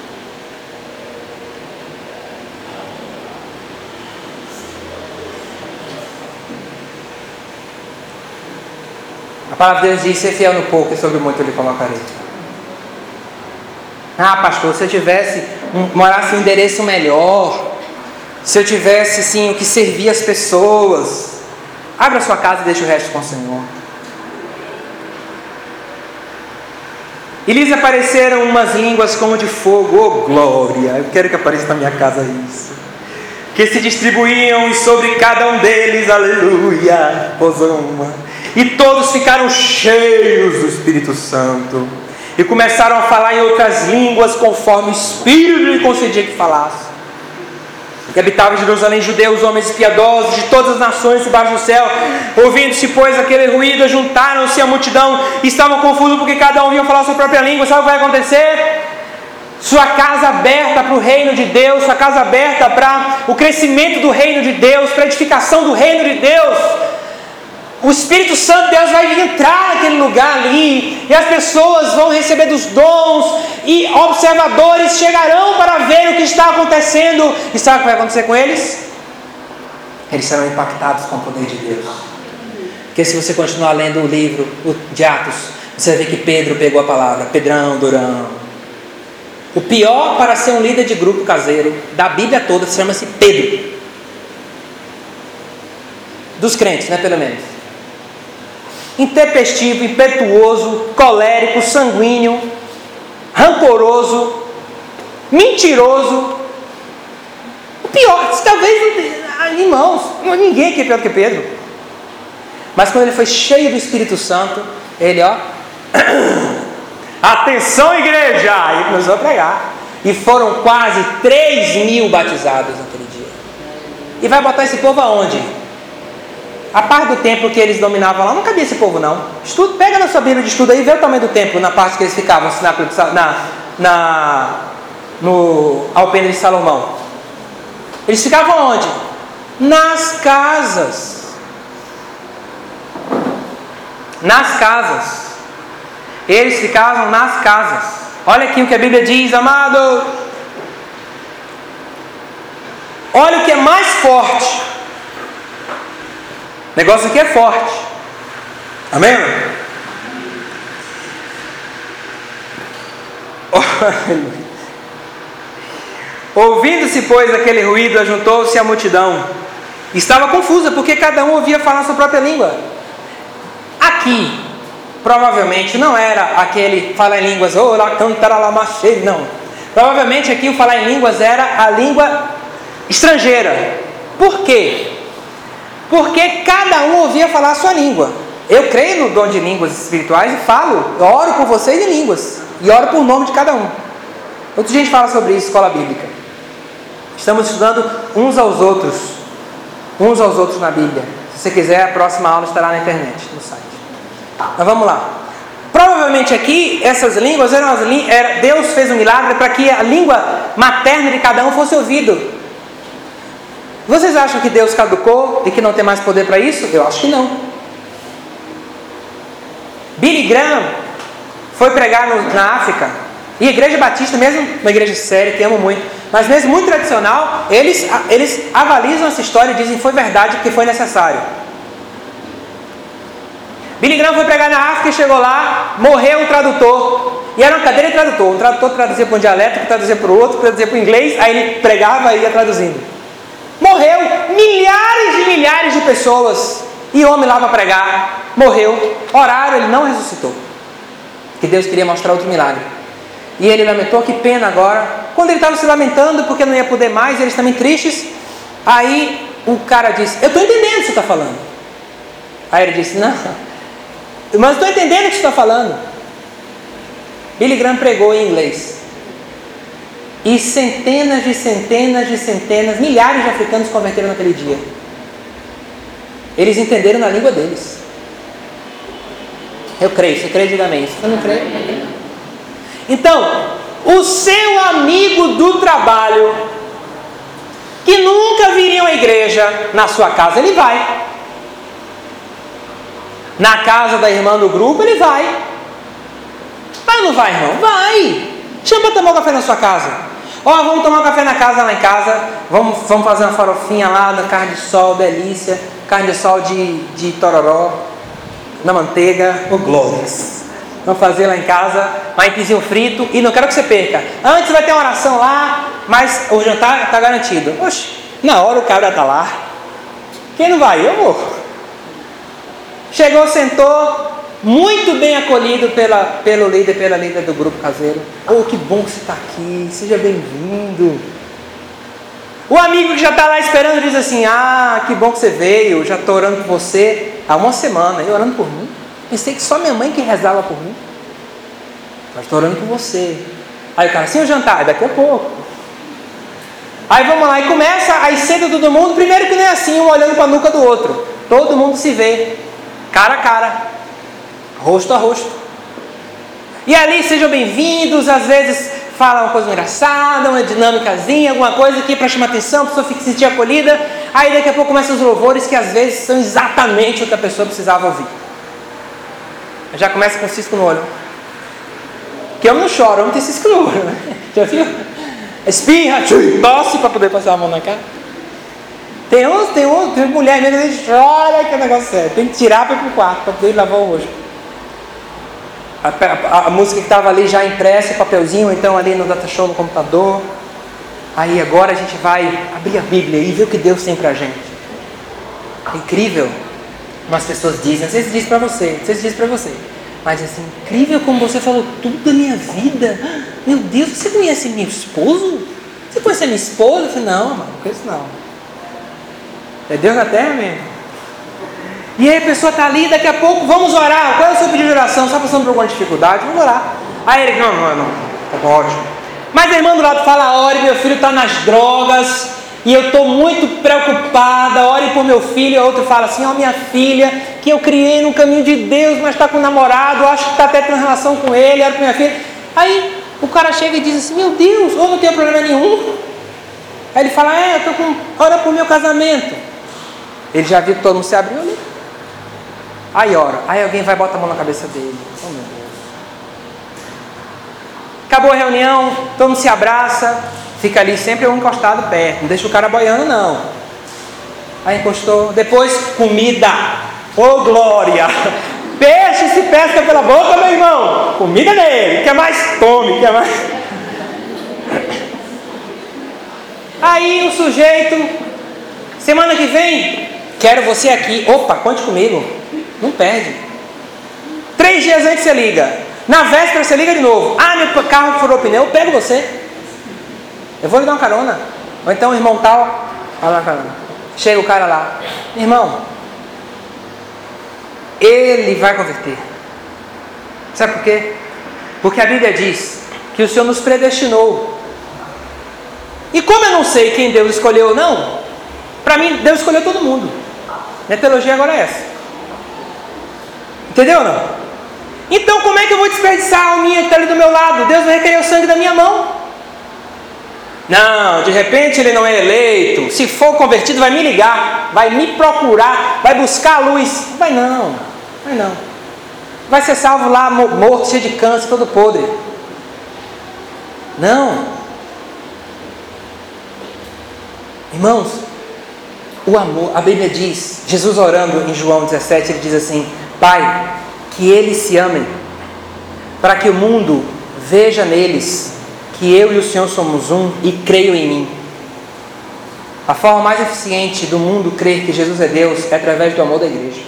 A palavra de Deus diz: ser fiel no pouco e sobre muito eu lhe colocarei. Ah, pastor, se eu morasse em um endereço melhor, se eu tivesse sim o que servir as pessoas, abra sua casa e deixe o resto com o Senhor. E lhes apareceram umas línguas como de fogo, oh glória, eu quero que apareça na minha casa isso, que se distribuíam sobre cada um deles, aleluia, Osama. E todos ficaram cheios do Espírito Santo e começaram a falar em outras línguas conforme o Espírito lhe concedia que falasse. Que habitava em Jerusalém judeus, homens piedosos de todas as nações debaixo do céu. Ouvindo-se, pois, aquele ruído, juntaram-se a multidão e estavam confusos porque cada um ia falar a sua própria língua. Sabe o que vai acontecer? Sua casa aberta para o reino de Deus, sua casa aberta para o crescimento do reino de Deus, para a edificação do reino de Deus. O Espírito Santo de Deus vai entrar naquele lugar ali, e as pessoas vão receber dos dons, e observadores chegarão para ver o que está acontecendo. E sabe o que vai acontecer com eles? Eles serão impactados com o poder de Deus. Porque se você continuar lendo o livro de Atos, você vai ver que Pedro pegou a palavra, Pedrão, Durão. O pior para ser um líder de grupo caseiro da Bíblia toda chama-se Pedro. Dos crentes, né, pelo menos. Intempestivo, impetuoso, colérico, sanguíneo, rancoroso, mentiroso. O pior, talvez, irmãos, ninguém aqui é pior do que Pedro. Mas quando ele foi cheio do Espírito Santo, ele, atenção igreja! E começou a pregar. E foram quase 3.000 batizados naquele dia. E vai botar esse povo aonde? A parte do templo que eles dominavam lá, não cabia esse povo não. Pega na sua Bíblia de estudo aí, vê o tamanho do templo, na parte que eles ficavam, no alpendre de Salomão. Eles ficavam onde? Nas casas. Nas casas. Eles ficavam nas casas. Olha aqui o que a Bíblia diz, amado. Olha o que é mais forte. O negócio aqui é forte. Amém? Ouvindo-se, pois, aquele ruído, ajuntou-se a multidão. Estava confusa, porque cada um ouvia falar a sua própria língua. Aqui, provavelmente, não era aquele falar em línguas, não. Provavelmente aqui o falar em línguas era a língua estrangeira. Por quê? Porque cada um ouvia falar a sua língua. Eu creio no dom de línguas espirituais e falo, eu oro por vocês em línguas. E oro por nome de cada um. Outro dia a gente fala sobre isso, escola bíblica. Estamos estudando uns aos outros na Bíblia. Se você quiser, a próxima aula estará na internet, no site. Mas vamos lá. Provavelmente aqui, essas línguas Deus fez um milagre para que a língua materna de cada um fosse ouvido. Vocês acham que Deus caducou e que não tem mais poder para isso? Eu acho que não. Billy Graham foi pregar na África. E a igreja batista, mesmo uma igreja séria, que amo muito, mas mesmo muito tradicional, eles avalizam essa história e dizem que foi verdade, porque foi necessário. Billy Graham foi pregar na África e chegou lá, morreu o tradutor. E era uma cadeira de tradutor. Um tradutor traduzia para um dialeto, que traduzia para o outro, que traduzia para o inglês, aí ele pregava e ia traduzindo. Morreu milhares de pessoas. E homem lá para pregar. Morreu. Oraram, ele não ressuscitou. Que Deus queria mostrar outro milagre. E ele lamentou, que pena agora. Quando ele estava se lamentando porque não ia poder mais, eles também tristes. Aí o cara disse, eu estou entendendo o que você está falando. Aí ele disse, não, mas estou entendendo o que você está falando. Billy Graham pregou em inglês. E centenas, milhares de africanos se converteram naquele dia. Eles entenderam na língua deles. Eu creio, você crê, diga amém. Se você não crê, então, o seu amigo do trabalho, que nunca viria à igreja na sua casa, ele vai. Na casa da irmã do grupo, ele vai. Vai ou não vai, irmão? Vai! Chama para tomar um café na sua casa. Ó, vamos tomar um café lá em casa. Vamos fazer uma farofinha lá, na carne de sol, delícia. Carne de sol de tororó, na manteiga, glórias. Vamos fazer lá em casa, um aipizinho frito. E não quero que você perca. Antes vai ter uma oração lá, mas o jantar está garantido. Oxe, na hora o cabra está lá. Quem não vai? Eu vou. Chegou, sentou, muito bem acolhido pela líder do grupo caseiro. Oh, que bom que você está aqui, seja bem-vindo. O amigo que já está lá esperando diz assim, ah, que bom que você veio, já estou orando por você há uma semana. Eu orando por mim? Pensei que só minha mãe que rezava por mim. Mas estou orando por você. Aí o cara, assim, o jantar? Daqui a pouco. Aí vamos lá, e começa, aí senta todo mundo, primeiro que não é assim, um olhando para a nuca do outro. Todo mundo se vê. Cara a cara, rosto a rosto. E ali sejam bem-vindos. Às vezes fala uma coisa engraçada, uma dinâmicazinha, alguma coisa aqui para chamar atenção, a pessoa fica se sentir acolhida. Aí daqui a pouco começam os louvores que às vezes são exatamente o que a pessoa precisava ouvir. Já começa com cisco no olho. Que homem não chora, homem tem cisco no olho, né? Já viu? Espirra, tosse para poder passar a mão na cara. Tem mulher mesmo que diz, olha que negócio sério, tem que tirar para ir para o quarto para poder lavar o rosto. A música que estava ali já impressa, papelzinho, então ali no data show no computador. Aí agora a gente vai abrir a Bíblia e ver o que Deus tem para a gente. É incrível. Umas pessoas dizem, não sei se diz para você, mas assim, incrível como você falou tudo da minha vida. Meu Deus, você conhece meu esposo? Você conhece a minha esposa? Eu falei, não, mano, não conheço não. É Deus na terra mesmo. E aí a pessoa está ali, daqui a pouco, vamos orar. Qual é o seu pedido de oração? Está passando por alguma dificuldade? Vamos orar. Aí ele, não, tá ótimo. Mas a irmã do lado fala, ore, meu filho está nas drogas, e eu estou muito preocupada, ore por meu filho. E a outra fala assim, ó, minha filha, que eu criei no caminho de Deus, mas está com um namorado, acho que está até tendo relação com ele, ore por minha filha. Aí o cara chega e diz assim, meu Deus, eu não tenho problema nenhum. Aí ele fala, eu estou com, ora por meu casamento. Ele já viu que todo mundo se abriu ali. Aí ora. Aí alguém vai e bota a mão na cabeça dele. Oh, meu Deus. Acabou a reunião, todo mundo se abraça. Fica ali sempre um encostado perto. Não deixa o cara boiando, não. Aí encostou. Depois, comida. Oh, glória. Peixe se pesca pela boca, meu irmão. Comida nele. Quer mais? Tome. Quer mais? Aí o sujeito, semana que vem, quero você aqui. Opa, conte comigo. Não perde. 3 dias antes você liga. Na véspera você liga de novo. Ah, meu carro furou o pneu, eu pego você. Eu vou lhe dar uma carona. Ou então o irmão tal, vai lá, carona. Chega o cara lá. Irmão, ele vai converter. Sabe por quê? Porque a Bíblia diz que o Senhor nos predestinou. E como eu não sei quem Deus escolheu ou não, para mim Deus escolheu todo mundo. Minha teologia agora é essa. Entendeu ou não? Então como é que eu vou desperdiçar a alminha que está ali do meu lado? Deus vai requerer o sangue da minha mão. Não, de repente ele não é eleito. Se for convertido vai me ligar, vai me procurar, vai buscar a luz. Vai não. Vai ser salvo lá morto, cheio de câncer, todo podre. Não. Irmãos, o amor, a Bíblia diz, Jesus orando em João 17, ele diz assim, Pai, que eles se amem, para que o mundo veja neles que eu e o Senhor somos um e creio em mim. A forma mais eficiente do mundo crer que Jesus é Deus é através do amor da igreja.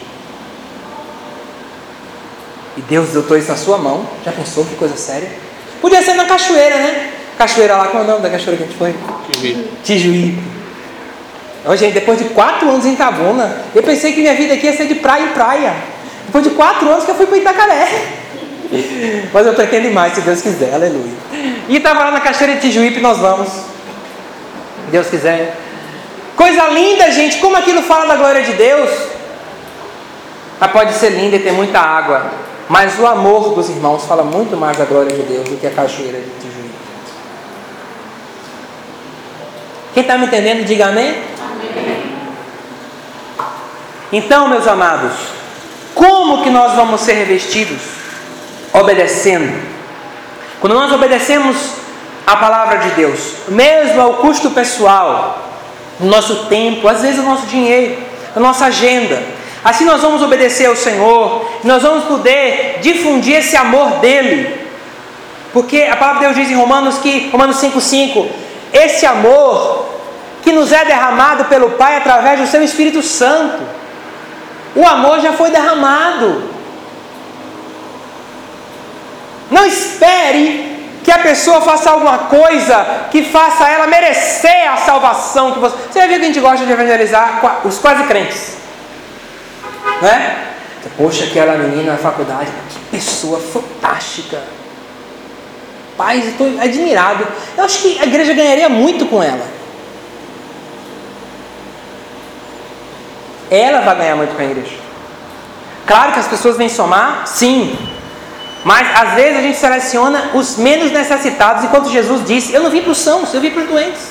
E Deus botou isso na sua mão. Já pensou que coisa séria? Podia ser na cachoeira, né? Cachoeira lá, qual é o nome da cachoeira que a gente foi? Tijuípe. Ô, gente, depois de 4 anos em Itabuna, eu pensei que minha vida aqui ia ser de praia em praia. Depois de 4 anos que eu fui para Itacaré. Mas eu pretendo ir mais, se Deus quiser, aleluia. E estava lá na Cachoeira de Tijuípe, nós vamos, se Deus quiser. Coisa linda, gente, como aquilo fala da glória de Deus. Mas pode ser linda e ter muita água, mas o amor dos irmãos fala muito mais da glória de Deus do que a Cachoeira de Tijuípe. Quem está me entendendo, diga amém. Amém. Então, meus amados, como que nós vamos ser revestidos? Obedecendo. Quando nós obedecemos a palavra de Deus, mesmo ao custo pessoal, o nosso tempo, às vezes o nosso dinheiro, a nossa agenda, assim nós vamos obedecer ao Senhor, nós vamos poder difundir esse amor dele, porque a palavra de Deus diz em Romanos 5,5, esse amor que nos é derramado pelo Pai através do seu Espírito Santo, o amor já foi derramado. Não espere que a pessoa faça alguma coisa que faça ela merecer a salvação que você... Você já viu que a gente gosta de evangelizar os quase crentes, né? Poxa, aquela menina na faculdade, que pessoa fantástica. Pai, estou admirado. Eu acho que a igreja ganharia muito com ela. Ela vai ganhar muito com a igreja. Claro que as pessoas vêm somar, sim. Mas às vezes a gente seleciona os menos necessitados, enquanto Jesus disse, eu não vim para os sãos, eu vim para os doentes.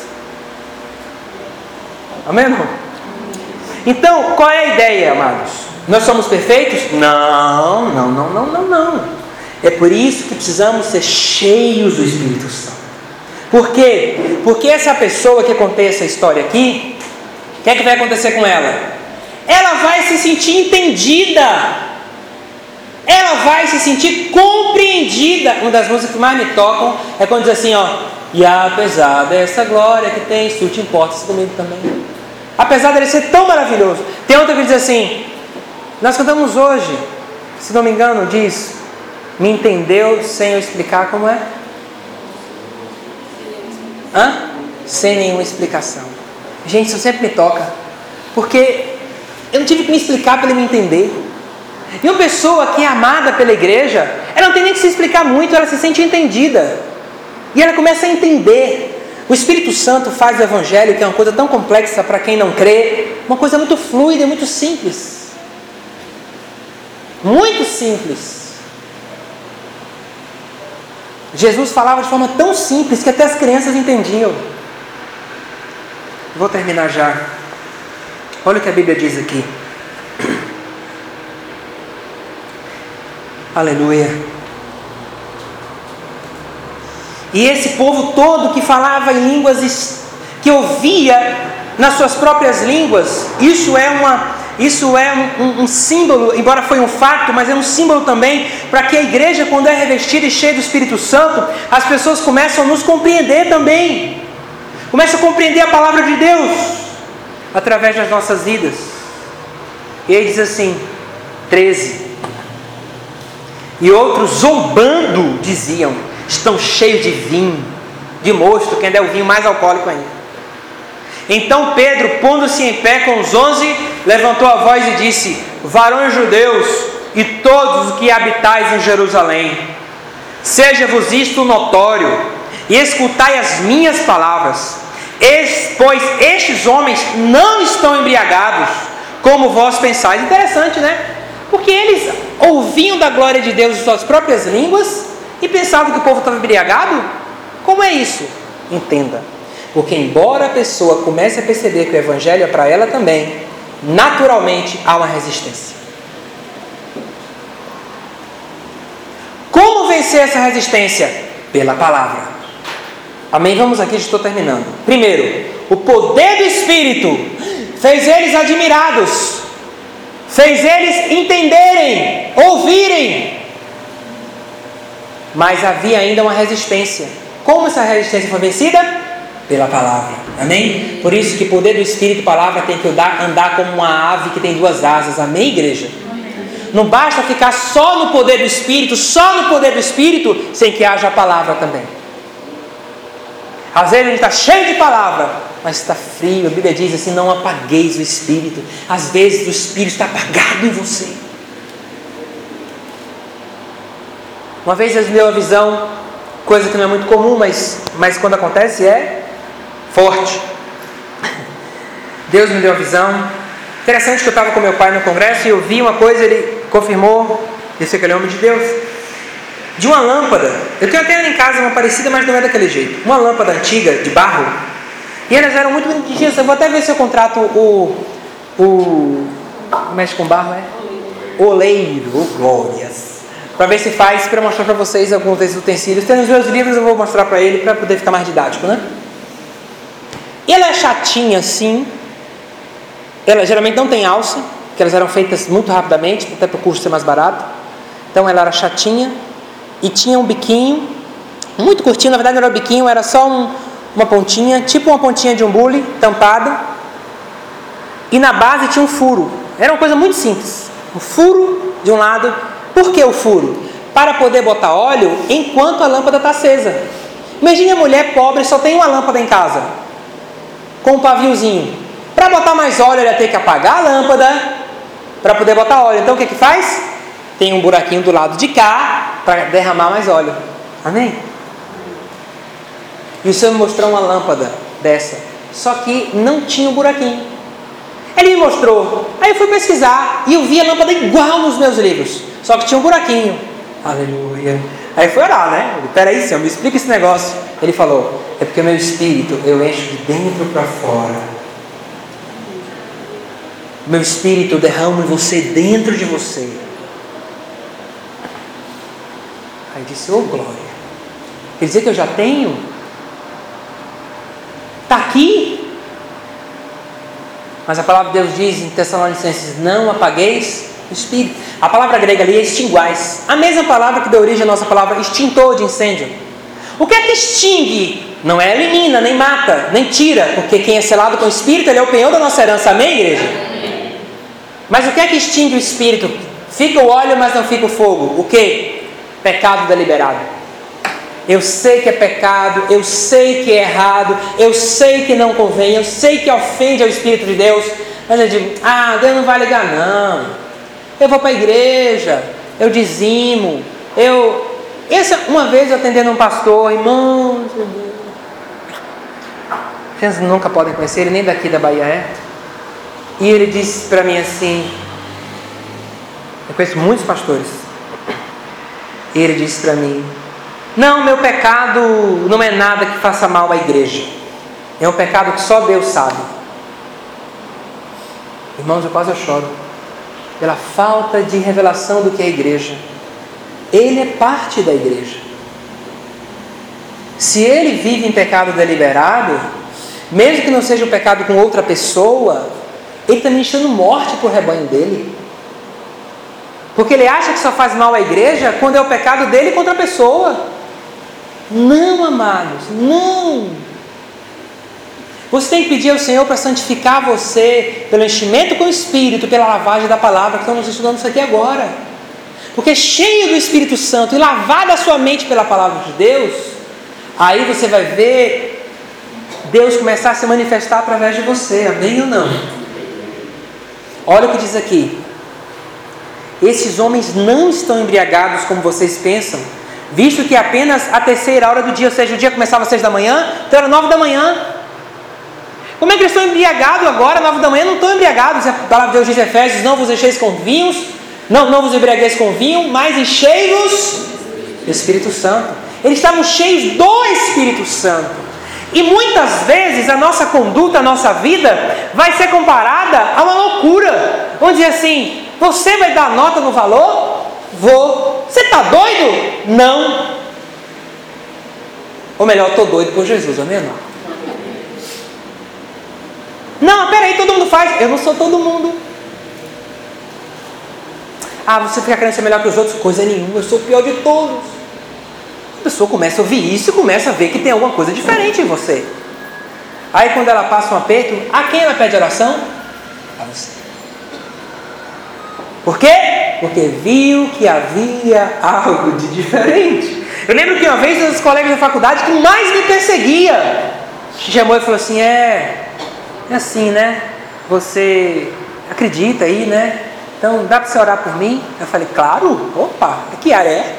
Amém, irmão? Então, qual é a ideia, amados? Nós somos perfeitos? Não. É por isso que precisamos ser cheios do Espírito Santo. Por quê? Porque essa pessoa que contei essa história aqui, o que é que vai acontecer com ela? Ela vai se sentir entendida. Ela vai se sentir compreendida. Uma das músicas que mais me tocam é quando diz assim, ó, e apesar dessa glória que tem, isso te importa comigo também. Apesar dele ser tão maravilhoso. Tem outra que diz assim, nós cantamos hoje, se não me engano, diz, me entendeu sem eu explicar como é? Sem nenhuma explicação. Gente, isso sempre me toca, porque eu não tive que me explicar para ele me entender. E uma pessoa que é amada pela igreja, ela não tem nem que se explicar muito, ela se sente entendida. E ela começa a entender. O Espírito Santo faz o Evangelho, que é uma coisa tão complexa para quem não crê, uma coisa muito fluida e muito simples. Muito simples. Jesus falava de forma tão simples que até as crianças entendiam. Vou terminar já. Olha o que a Bíblia diz aqui. Aleluia. E esse povo todo que falava em línguas, que ouvia nas suas próprias línguas, isso é um símbolo, embora foi um fato, mas é um símbolo também para que a igreja, quando é revestida e cheia do Espírito Santo, as pessoas começam a nos compreender também, começam a compreender a palavra de Deus através das nossas vidas. E ele diz assim, 13, e outros zombando diziam, estão cheios de vinho, de mosto, que ainda é o vinho mais alcoólico ainda. Então Pedro, pondo-se em pé com os 11, levantou a voz e disse, varões judeus e todos os que habitais em Jerusalém, seja-vos isto notório, e escutai as minhas palavras, pois estes homens não estão embriagados, como vós pensais. Interessante, né? Porque eles ouviam da glória de Deus em suas próprias línguas e pensavam que o povo estava embriagado. Como é isso? Entenda. Porque embora a pessoa comece a perceber que o Evangelho é para ela também, naturalmente há uma resistência. Como vencer essa resistência? Pela palavra. Amém? Vamos aqui, estou terminando. Primeiro, o poder do Espírito fez eles admirados, fez eles entenderem, ouvirem, mas havia ainda uma resistência. Como essa resistência foi vencida? Pela palavra. Amém? Por isso que o poder do Espírito e palavra tem que andar como uma ave que tem 2 asas. Amém, igreja? Não basta ficar só no poder do Espírito, sem que haja a palavra também. Às vezes a gente está cheio de palavra, mas está frio. A Bíblia diz assim: não apagueis o Espírito. Às vezes o Espírito está apagado em você. Uma vez Deus me deu uma visão, coisa que não é muito comum, mas quando acontece é forte. Deus me deu uma visão. Interessante que eu estava com meu pai no congresso e eu vi uma coisa, ele confirmou, disse que ele é homem de Deus, de uma lâmpada. Eu tenho até em casa uma parecida, mas não é daquele jeito. Uma lâmpada antiga, de barro, e elas eram muito bonitinhas. Eu vou até ver se eu contrato mexe com barro, oleiro, glórias, para ver se faz, para mostrar para vocês alguns desses utensílios. Tem nos meus livros, eu vou mostrar para ele, para poder ficar mais didático, né? E ela é chatinha assim. Ela geralmente não tem alça, porque elas eram feitas muito rapidamente, até para o custo ser mais barato. Então ela era chatinha e tinha um biquinho, muito curtinho. Na verdade não era o biquinho, era só uma pontinha, tipo uma pontinha de um bule, tampada. E na base tinha um furo. Era uma coisa muito simples. Um furo de um lado. Por que o furo? Para poder botar óleo enquanto a lâmpada está acesa. Imagine a mulher pobre, só tem uma lâmpada em casa, com um paviozinho. Para botar mais óleo, ele ia ter que apagar a lâmpada para poder botar óleo. Então o que faz? Tem um buraquinho do lado de cá para derramar mais óleo. Amém? E o Senhor me mostrou uma lâmpada dessa, só que não tinha um buraquinho. Ele me mostrou. Aí eu fui pesquisar e eu vi a lâmpada igual nos meus livros, só que tinha um buraquinho. Aleluia. Aí foi orar, né? Peraí, Senhor, me explica esse negócio. Ele falou: é porque meu espírito eu encho de dentro para fora. Meu espírito eu derramo em você, dentro de você. Aí disse: ô glória. Quer dizer que eu já tenho? Está aqui? Mas a palavra de Deus diz em Tessalonicenses: não apagueis o espírito. A palavra grega ali é extinguais. A mesma palavra que deu origem à nossa palavra extintor de incêndio. O que é que extingue? Não é elimina, nem mata, nem tira. Porque quem é selado com o espírito, ele é o penhor da nossa herança. Amém, igreja? Mas o que é que extingue o espírito? Fica o óleo, mas não fica o fogo. O que? Pecado deliberado. Eu sei que é pecado, eu sei que é errado, eu sei que não convém, eu sei que ofende ao Espírito de Deus, mas eu digo: Deus não vai ligar não. Eu vou para a igreja, eu dizimo, uma vez eu atendendo um pastor, irmãos, vocês nunca podem conhecer ele, nem daqui da Bahia é. E ele disse para mim assim, eu conheço muitos pastores, e ele disse para mim: não, meu pecado não é nada que faça mal à igreja, é um pecado que só Deus sabe. Irmãos, eu quase choro pela falta de revelação do que é a igreja. Ele é parte da igreja. Se ele vive em pecado deliberado, mesmo que não seja um pecado com outra pessoa, ele está ministrando morte para o rebanho dele. Porque ele acha que só faz mal à igreja quando é o pecado dele contra a pessoa. Não, amados, não. Você tem que pedir ao Senhor para santificar você pelo enchimento com o Espírito, pela lavagem da palavra, que estamos estudando isso aqui agora. Porque cheio do Espírito Santo e lavada a sua mente pela palavra de Deus, aí você vai ver Deus começar a se manifestar através de você. Amém ou não? Olha o que diz aqui: esses homens não estão embriagados como vocês pensam, visto que apenas a terceira hora do dia, ou seja, o dia começava às 6 da manhã, então era 9 da manhã. Como é que eles estão embriagados agora, 9 da manhã? Não estão embriagados. A palavra de Deus diz em Efésios: não vos encheis com vinhos, não vos embriagueis com vinho, mas enchei-vos do Espírito Santo. Eles estavam cheios do Espírito Santo. E muitas vezes a nossa conduta, a nossa vida vai ser comparada a uma loucura. Vamos dizer assim: você vai dar nota no valor? Vou. Você está doido? Não. Ou melhor, estou doido por Jesus, amém? Não, peraí, todo mundo faz. Eu não sou todo mundo. Você fica querendo ser melhor que os outros? Coisa nenhuma, eu sou o pior de todos. A pessoa começa a ouvir isso e começa a ver que tem alguma coisa diferente em você. Aí quando ela passa um aperto, a quem ela pede oração? A você. Por quê? Porque viu que havia algo de diferente. Eu lembro que uma vez, um dos colegas da faculdade que mais me perseguia, chamou e falou assim, é assim, né? Você acredita aí, né? Então, dá para você orar por mim? Eu falei, claro, opa, que área é?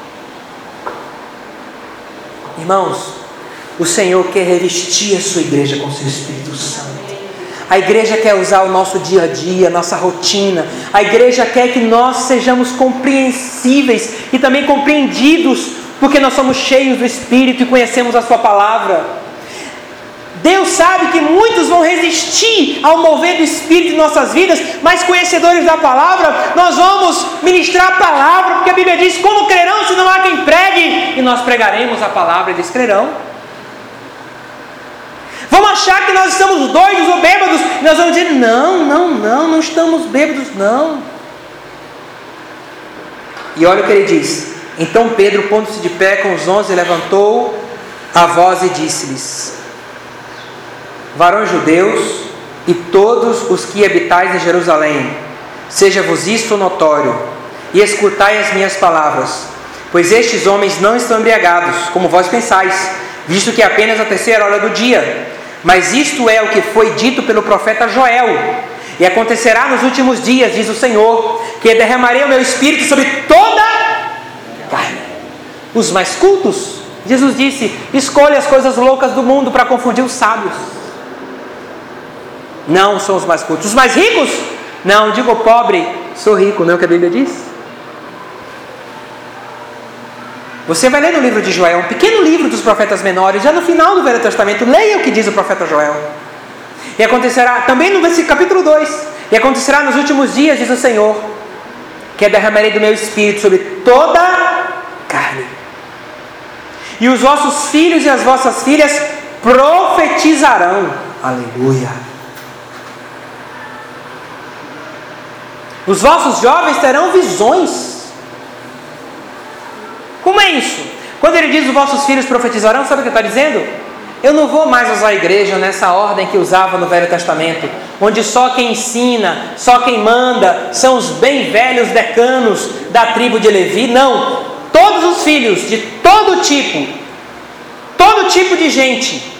Irmãos, o Senhor quer revestir a sua igreja com o seu Espírito Santo. A igreja quer usar o nosso dia a dia, nossa rotina. A igreja quer que nós sejamos compreensíveis e também compreendidos, porque nós somos cheios do Espírito e conhecemos a sua palavra. Deus sabe que muitos vão resistir ao mover do Espírito em nossas vidas, mas conhecedores da palavra, nós vamos ministrar a palavra, porque a Bíblia diz, como crerão se não há quem pregue? E nós pregaremos a palavra e eles crerão. Vamos achar que nós estamos doidos ou bêbados, e nós vamos dizer, não estamos bêbados, não. E olha o que ele diz, então Pedro, pondo-se de pé com os 11, levantou a voz e disse-lhes, varões judeus e todos os que habitais em Jerusalém, seja-vos isto notório, e escutai as minhas palavras, pois estes homens não estão embriagados, como vós pensais, visto que é apenas a 3ª do dia, mas isto é o que foi dito pelo profeta Joel, e acontecerá nos últimos dias, diz o Senhor, que derramarei o meu Espírito sobre toda carne. Os mais cultos, Jesus disse, escolhe as coisas loucas do mundo para confundir os sábios. Não são os mais cultos. Os mais ricos? Não, digo pobre, sou rico, não é o que a Bíblia diz? Você vai ler no livro de Joel, um pequeno livro dos profetas menores, já no final do Velho Testamento, leia o que diz o profeta Joel. E acontecerá, também no capítulo 2, e acontecerá nos últimos dias, diz o Senhor, que derramarei do meu Espírito sobre toda carne. E os vossos filhos e as vossas filhas profetizarão. Aleluia. Os vossos jovens terão visões. Como é isso? Quando ele diz os vossos filhos profetizarão, sabe o que ele está dizendo? Eu não vou mais usar a igreja nessa ordem que usava no Velho Testamento, onde só quem ensina, só quem manda, são os bem velhos decanos da tribo de Levi. Não, todos os filhos de todo tipo de gente,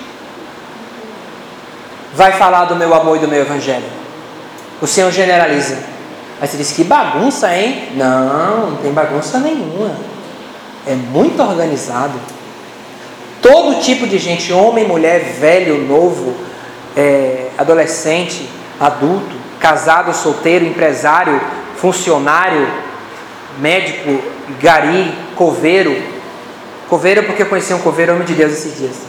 vai falar do meu amor e do meu evangelho. O Senhor generaliza. Aí você diz, que bagunça, hein? Não tem bagunça nenhuma. É muito organizado. Todo tipo de gente, homem, mulher, velho, novo, adolescente, adulto, casado, solteiro, empresário, funcionário, médico, gari, coveiro. Coveiro porque eu conheci um coveiro, homem de Deus, esses dias.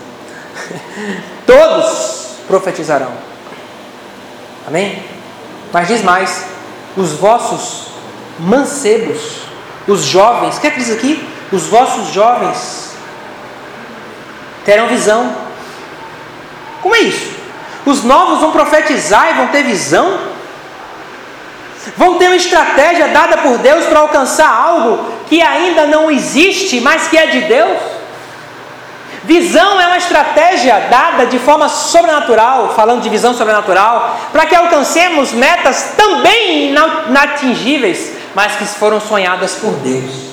Todos profetizarão. Amém? Mas diz mais, os vossos mancebos, os jovens, o que é que diz aqui? Os vossos jovens terão visão. Como é isso? Os novos vão profetizar e vão ter visão? Vão ter uma estratégia dada por Deus para alcançar algo que ainda não existe, mas que é de Deus? Visão é uma estratégia dada de forma sobrenatural, falando de visão sobrenatural, para que alcancemos metas também inatingíveis, mas que foram sonhadas por Deus.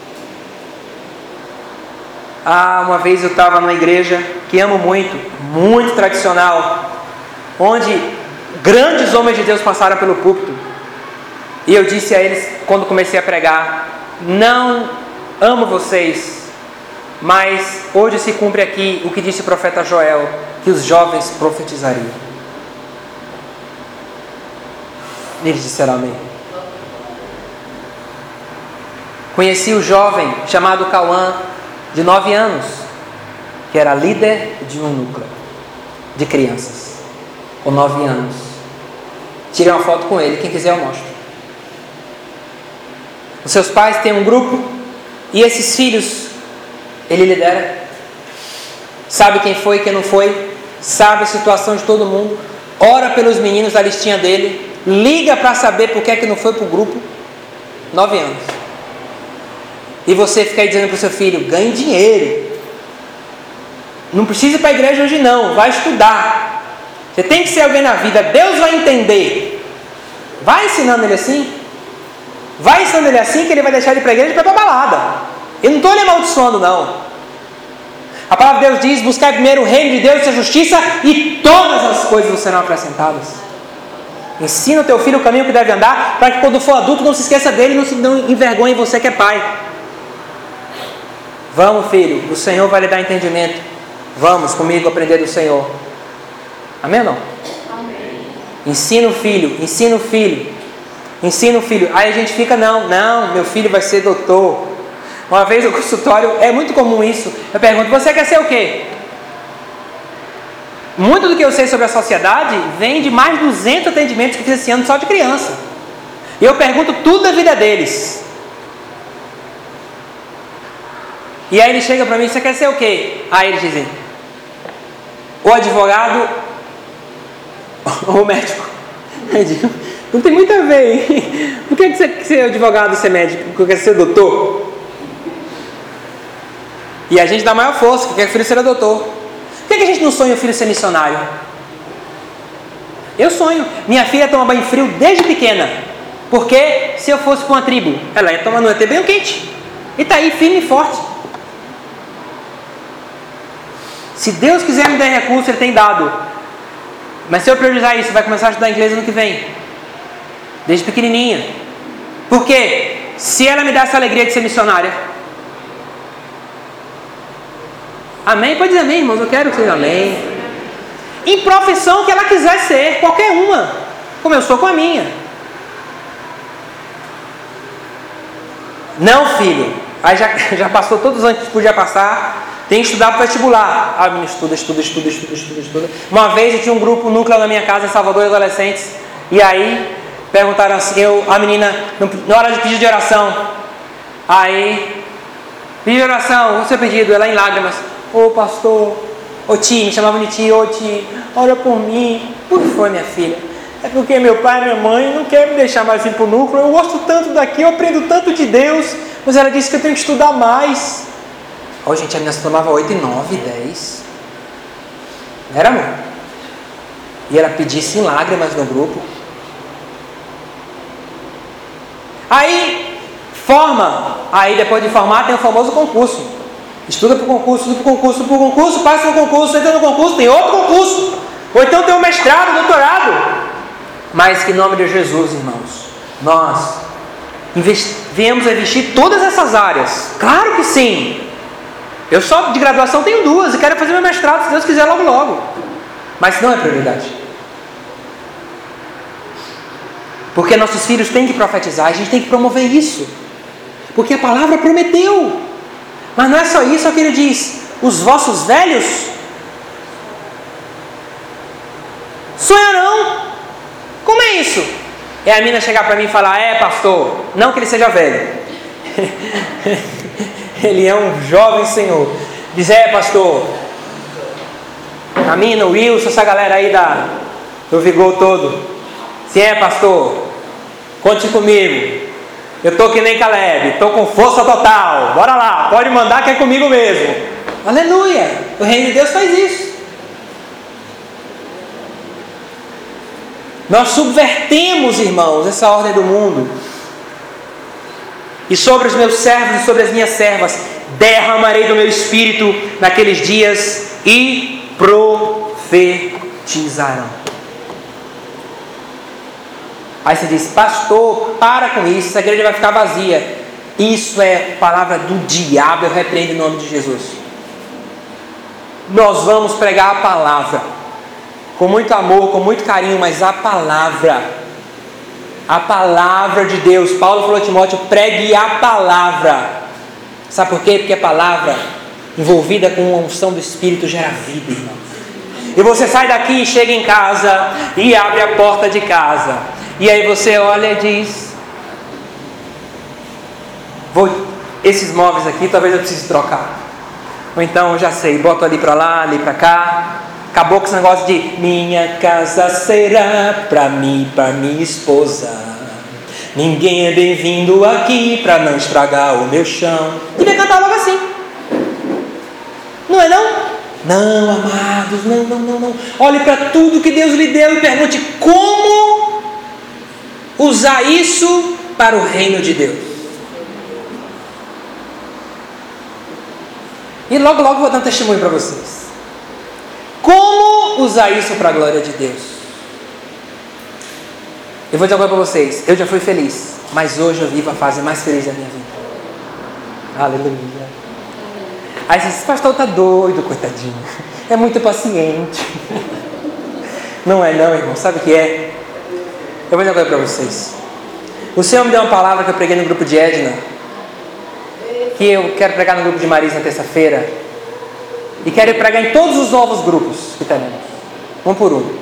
Uma vez eu estava numa igreja que amo muito, muito tradicional, onde grandes homens de Deus passaram pelo púlpito, e eu disse a eles, quando comecei a pregar, não amo vocês, mas hoje se cumpre aqui o que disse o profeta Joel, que os jovens profetizariam. Eles disseram amém. Conheci o jovem chamado Cauã, de 9 anos, que era líder de um núcleo de crianças, com 9 anos. Tirei uma foto com ele, quem quiser eu mostro. Os seus pais têm um grupo, e esses filhos, ele lidera, sabe quem foi e quem não foi, sabe a situação de todo mundo, ora pelos meninos da listinha dele, liga para saber por que é que não foi para o grupo. 9 anos. E você fica aí dizendo para o seu filho, ganhe dinheiro, não precisa ir para a igreja hoje não, vai estudar, você tem que ser alguém na vida, Deus vai entender. Vai ensinando ele assim, que ele vai deixar de ir para a igreja e para a balada. Eu não estou lhe amaldiçoando não, A palavra de Deus diz: buscar primeiro o reino de Deus e sua justiça, e todas as coisas serão acrescentadas. Ensina o teu filho o caminho que deve andar, para que quando for adulto não se esqueça dele e não envergonhe você que é pai. Vamos, filho, o Senhor vai lhe dar entendimento. Vamos comigo aprender do Senhor. Amém ou não? Amém. Ensina o filho, ensina o filho, ensina o filho. Aí a gente fica, não, meu filho vai ser doutor. Uma vez no consultório, é muito comum isso. Eu pergunto: você quer ser o quê? Muito do que eu sei sobre a sociedade vem de mais de 200 atendimentos que fiz esse ano só de criança. E eu pergunto tudo da vida deles. E aí ele chega para mim: você quer ser o quê? Aí eles dizem: o advogado ou o médico. Aí eu digo: não tem muito a ver, hein? Por que você quer ser advogado e ser médico? Porque quer ser doutor? E a gente dá maior força, que quer que o filho seja doutor. Por que a gente não sonha o filho ser missionário? Eu sonho. Minha filha toma banho frio desde pequena. Porque se eu fosse para uma tribo, ela ia tomar no ET bem quente. E está aí firme e forte. Se Deus quiser me dar recurso, Ele tem dado. Mas se eu priorizar isso, vai começar a estudar inglês ano que vem. Desde pequenininha. Por quê? Se ela me dá essa alegria de ser missionária. Amém? Pode dizer amém, irmãos. Eu quero que seja amém. Em profissão que ela quiser ser, qualquer uma. Como eu sou com a minha. Não, filho. Aí já passou todos os anos que podia passar. Tem que estudar para o vestibular. Ah, menino, estuda. Uma vez eu tinha um grupo, um núcleo na minha casa, em Salvador, de adolescentes. E aí, perguntaram assim, a menina, na hora de pedir de oração. Aí, pedir de oração, o seu pedido, ela em lágrimas. Ô pastor, ô Ti, me chamavam de Ti, ô Ti, ora por mim. Por que foi, minha filha? É porque meu pai e minha mãe não querem me deixar mais vir para o núcleo. Eu gosto tanto daqui, eu aprendo tanto de Deus. Mas ela disse que eu tenho que estudar mais. Oh, gente, a menina se tomava 8, 9, 10. Não era, amor? E ela pedisse em lágrimas no grupo. Aí, forma. Aí, depois de formar, tem o famoso concurso. Estuda para o concurso, passa no concurso, entra no concurso, tem outro concurso. Ou então tem um mestrado, doutorado. Mas que em nome de Jesus, irmãos, nós viemos a investir todas essas áreas. Claro que sim. Eu só de graduação tenho 2 e quero fazer meu mestrado, se Deus quiser, logo. Mas não é prioridade. Porque nossos filhos têm que profetizar, a gente tem que promover isso. Porque a palavra prometeu. Mas não é só isso, é o que ele diz: os vossos velhos sonharão. Como é isso? É a menina chegar para mim e falar: pastor, não que ele seja velho. Ele é um jovem senhor. Diz: pastor, a mina, o Wilson, essa galera aí do vigor todo. Sim, pastor, conte comigo. Eu estou que nem Caleb, estou com força total. Bora lá, pode mandar que é comigo mesmo. Aleluia, o reino de Deus faz isso. Nós subvertemos, irmãos, essa ordem do mundo. E sobre os meus servos e sobre as minhas servas derramarei do meu espírito naqueles dias e profetizarão. Aí você diz: pastor, para com isso, essa igreja vai ficar vazia. Isso é palavra do diabo, eu repreendo em nome de Jesus. Nós vamos pregar a palavra com muito amor, com muito carinho, mas a palavra de Deus. Paulo falou a Timóteo: pregue a palavra. Sabe por quê? Porque a palavra envolvida com a unção do Espírito gera vida, irmão. E você sai daqui e chega em casa e abre a porta de casa. E aí você olha e diz: esses móveis aqui talvez eu precise trocar. Ou então, já sei, boto ali para lá, ali para cá. Acabou com esse negócio de minha casa será para mim, para minha esposa. Ninguém é bem-vindo aqui para não estragar o meu chão. Devia cantar logo assim. Não é não? Não, amados, não. Olhe para tudo que Deus lhe deu e pergunte como usar isso para o reino de Deus. E logo logo vou dar um testemunho para vocês. Como usar isso para a glória de Deus? Eu vou dizer agora para vocês. Eu já fui feliz, mas hoje eu vivo a fase mais feliz da minha vida. Aleluia. Aí você diz, pastor, tá doido, coitadinho. É muito paciente. Não é não, irmão. Sabe o que é? Eu vou dizer agora para vocês. O Senhor me deu uma palavra que eu preguei no grupo de Edna, que eu quero pregar no grupo de Marisa na terça-feira, e quero pregar em todos os novos grupos que teremos, um por um.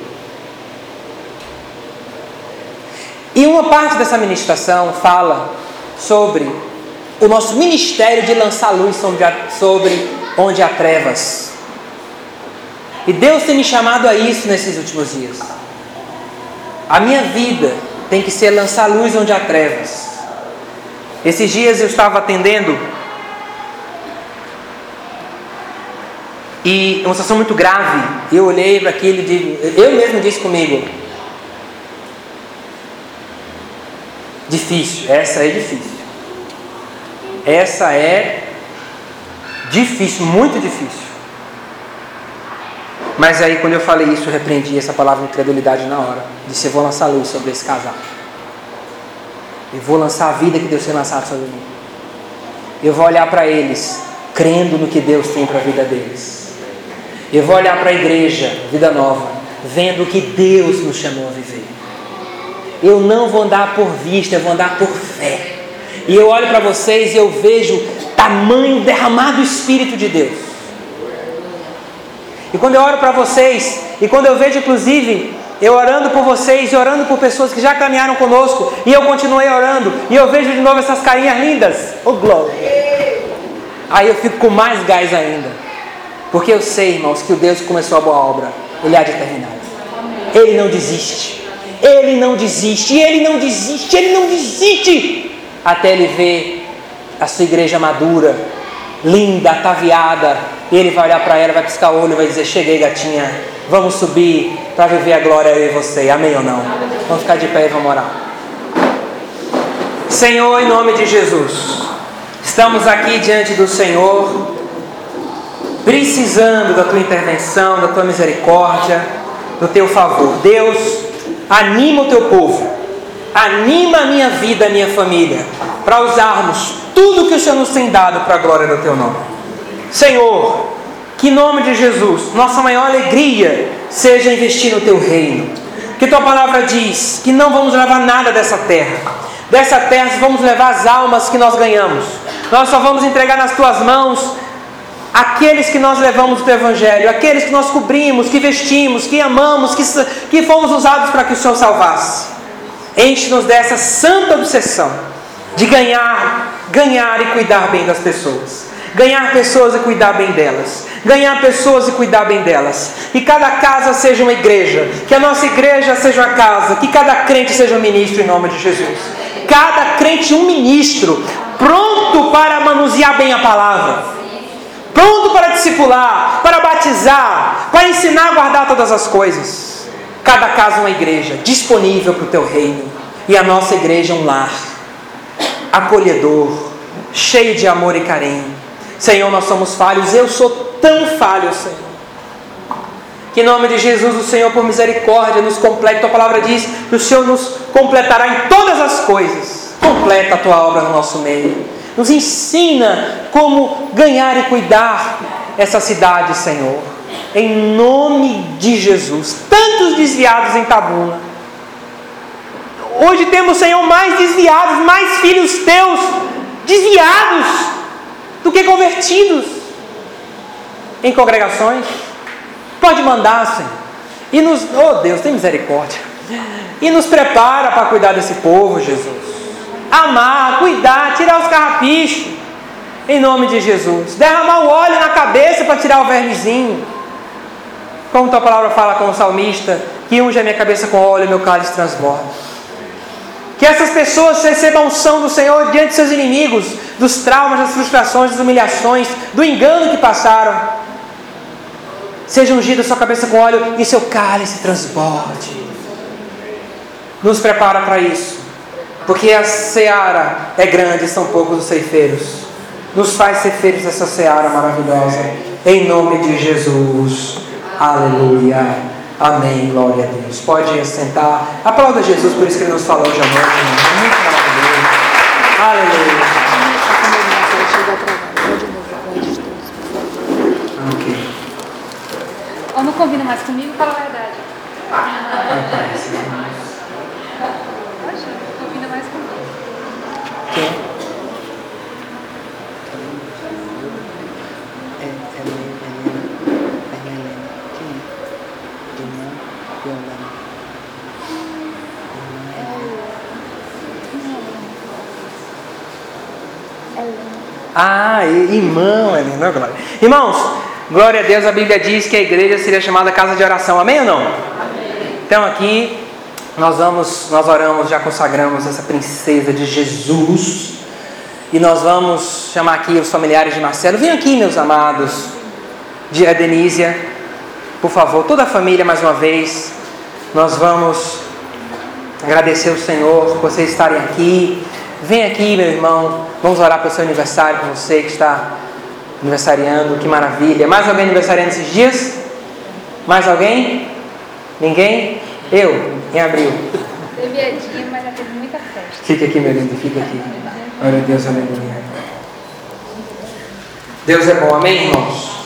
E uma parte dessa ministração fala sobre o nosso ministério de lançar luz sobre onde há trevas. E Deus tem me chamado a isso nesses últimos dias. A minha vida tem que ser lançar luz onde há trevas. Esses dias eu estava atendendo e uma situação muito grave. Eu olhei para aquilo e digo, eu mesmo disse comigo, difícil, essa é difícil. Essa é difícil, muito difícil. Mas aí quando eu falei isso, eu repreendi essa palavra de incredulidade na hora. Disse, eu vou lançar luz sobre esse casal. Eu vou lançar a vida que Deus tem lançado sobre mim. Eu vou olhar para eles, crendo no que Deus tem para a vida deles. Eu vou olhar para a igreja, Vida Nova, vendo o que Deus nos chamou a viver. Eu não vou andar por vista, eu vou andar por fé. E eu olho para vocês e eu vejo tamanho derramado do Espírito de Deus. E quando eu oro para vocês, e quando eu vejo inclusive, eu orando por vocês e orando por pessoas que já caminharam conosco, e eu continuei orando, e eu vejo de novo essas carinhas lindas, oh glória! Aí eu fico com mais gás ainda, porque eu sei, irmãos, que o Deus que começou a boa obra, Ele há de terminar. Ele não desiste, Ele não desiste, e Ele não desiste, Ele não desiste, até Ele ver a sua igreja madura, linda, ataviada. E Ele vai olhar para ela, vai piscar o olho e vai dizer, cheguei gatinha, vamos subir para viver a glória eu e você, amém ou não? Vamos ficar de pé e vamos orar. Senhor, em nome de Jesus, estamos aqui diante do Senhor, precisando da Tua intervenção, da Tua misericórdia, do Teu favor. Deus, anima o Teu povo, anima a minha vida, a minha família, para usarmos tudo que o Senhor nos tem dado para a glória do Teu nome. Senhor, que em nome de Jesus, nossa maior alegria seja investir no Teu reino. Que Tua palavra diz que não vamos levar nada dessa terra. Dessa terra vamos levar as almas que nós ganhamos. Nós só vamos entregar nas Tuas mãos aqueles que nós levamos do Teu Evangelho, aqueles que nós cobrimos, que vestimos, que amamos, que fomos usados para que o Senhor salvasse. Enche-nos dessa santa obsessão de ganhar e cuidar bem das pessoas. Ganhar pessoas e cuidar bem delas. Ganhar pessoas e cuidar bem delas. Que cada casa seja uma igreja. Que a nossa igreja seja uma casa. Que cada crente seja um ministro em nome de Jesus. Cada crente um ministro. Pronto para manusear bem a palavra. Pronto para discipular. Para batizar. Para ensinar a guardar todas as coisas. Cada casa uma igreja. Disponível para o Teu reino. E a nossa igreja um lar. Acolhedor. Cheio de amor e carinho. Senhor, nós somos falhos, eu sou tão falho, Senhor. Que em nome de Jesus, o Senhor, por misericórdia, nos complete. Tua palavra diz que o Senhor nos completará em todas as coisas. Completa a Tua obra no nosso meio. Nos ensina como ganhar e cuidar essa cidade, Senhor. Em nome de Jesus. Tantos desviados em Tabuna. Hoje temos, Senhor, mais desviados, mais filhos Teus desviados do que convertidos em congregações. Pode mandar, Senhor. E nos, oh Deus, tem misericórdia. E nos prepara para cuidar desse povo, Jesus. Amar, cuidar, tirar os carrapichos. Em nome de Jesus. Derramar o óleo na cabeça para tirar o vermezinho. Como Tua palavra fala com o salmista, que unge a minha cabeça com óleo e meu cálice transborda. Que essas pessoas recebam a unção do Senhor diante de seus inimigos, dos traumas, das frustrações, das humilhações, do engano que passaram. Seja ungida a sua cabeça com óleo e seu cálice transborde. Nos prepara para isso, porque a seara é grande e são poucos os ceifeiros. Nos faz ser feitos dessa seara maravilhosa. Em nome de Jesus. Aleluia. Amém. Glória a Deus. Pode sentar. Aplauda Jesus por isso que Ele nos falou hoje à noite. Muito maravilhoso. Aleluia. Ok. Ou não combina mais comigo, fala a verdade. Poxa, não combina mais comigo. Quem? Irmão, não, glória. Irmãos, glória a Deus, a Bíblia diz que a igreja seria chamada casa de oração, amém ou não? Amém. Então aqui nós oramos, já consagramos essa princesa de Jesus, e nós vamos chamar aqui os familiares de Marcelo. Venham aqui, meus amados, de Adenísia, por favor, toda a família mais uma vez. Nós vamos agradecer o Senhor por vocês estarem aqui. Vem aqui, meu irmão, vamos orar pelo seu aniversário, com você que está aniversariando, que maravilha. Mais alguém aniversariando esses dias? Mais alguém? Ninguém? Eu, em abril. Teve Edinho, mas já teve muita festa. Fica aqui, meu lindo, fica aqui. Glória a Deus, aleluia. Deus é bom, amém, irmãos?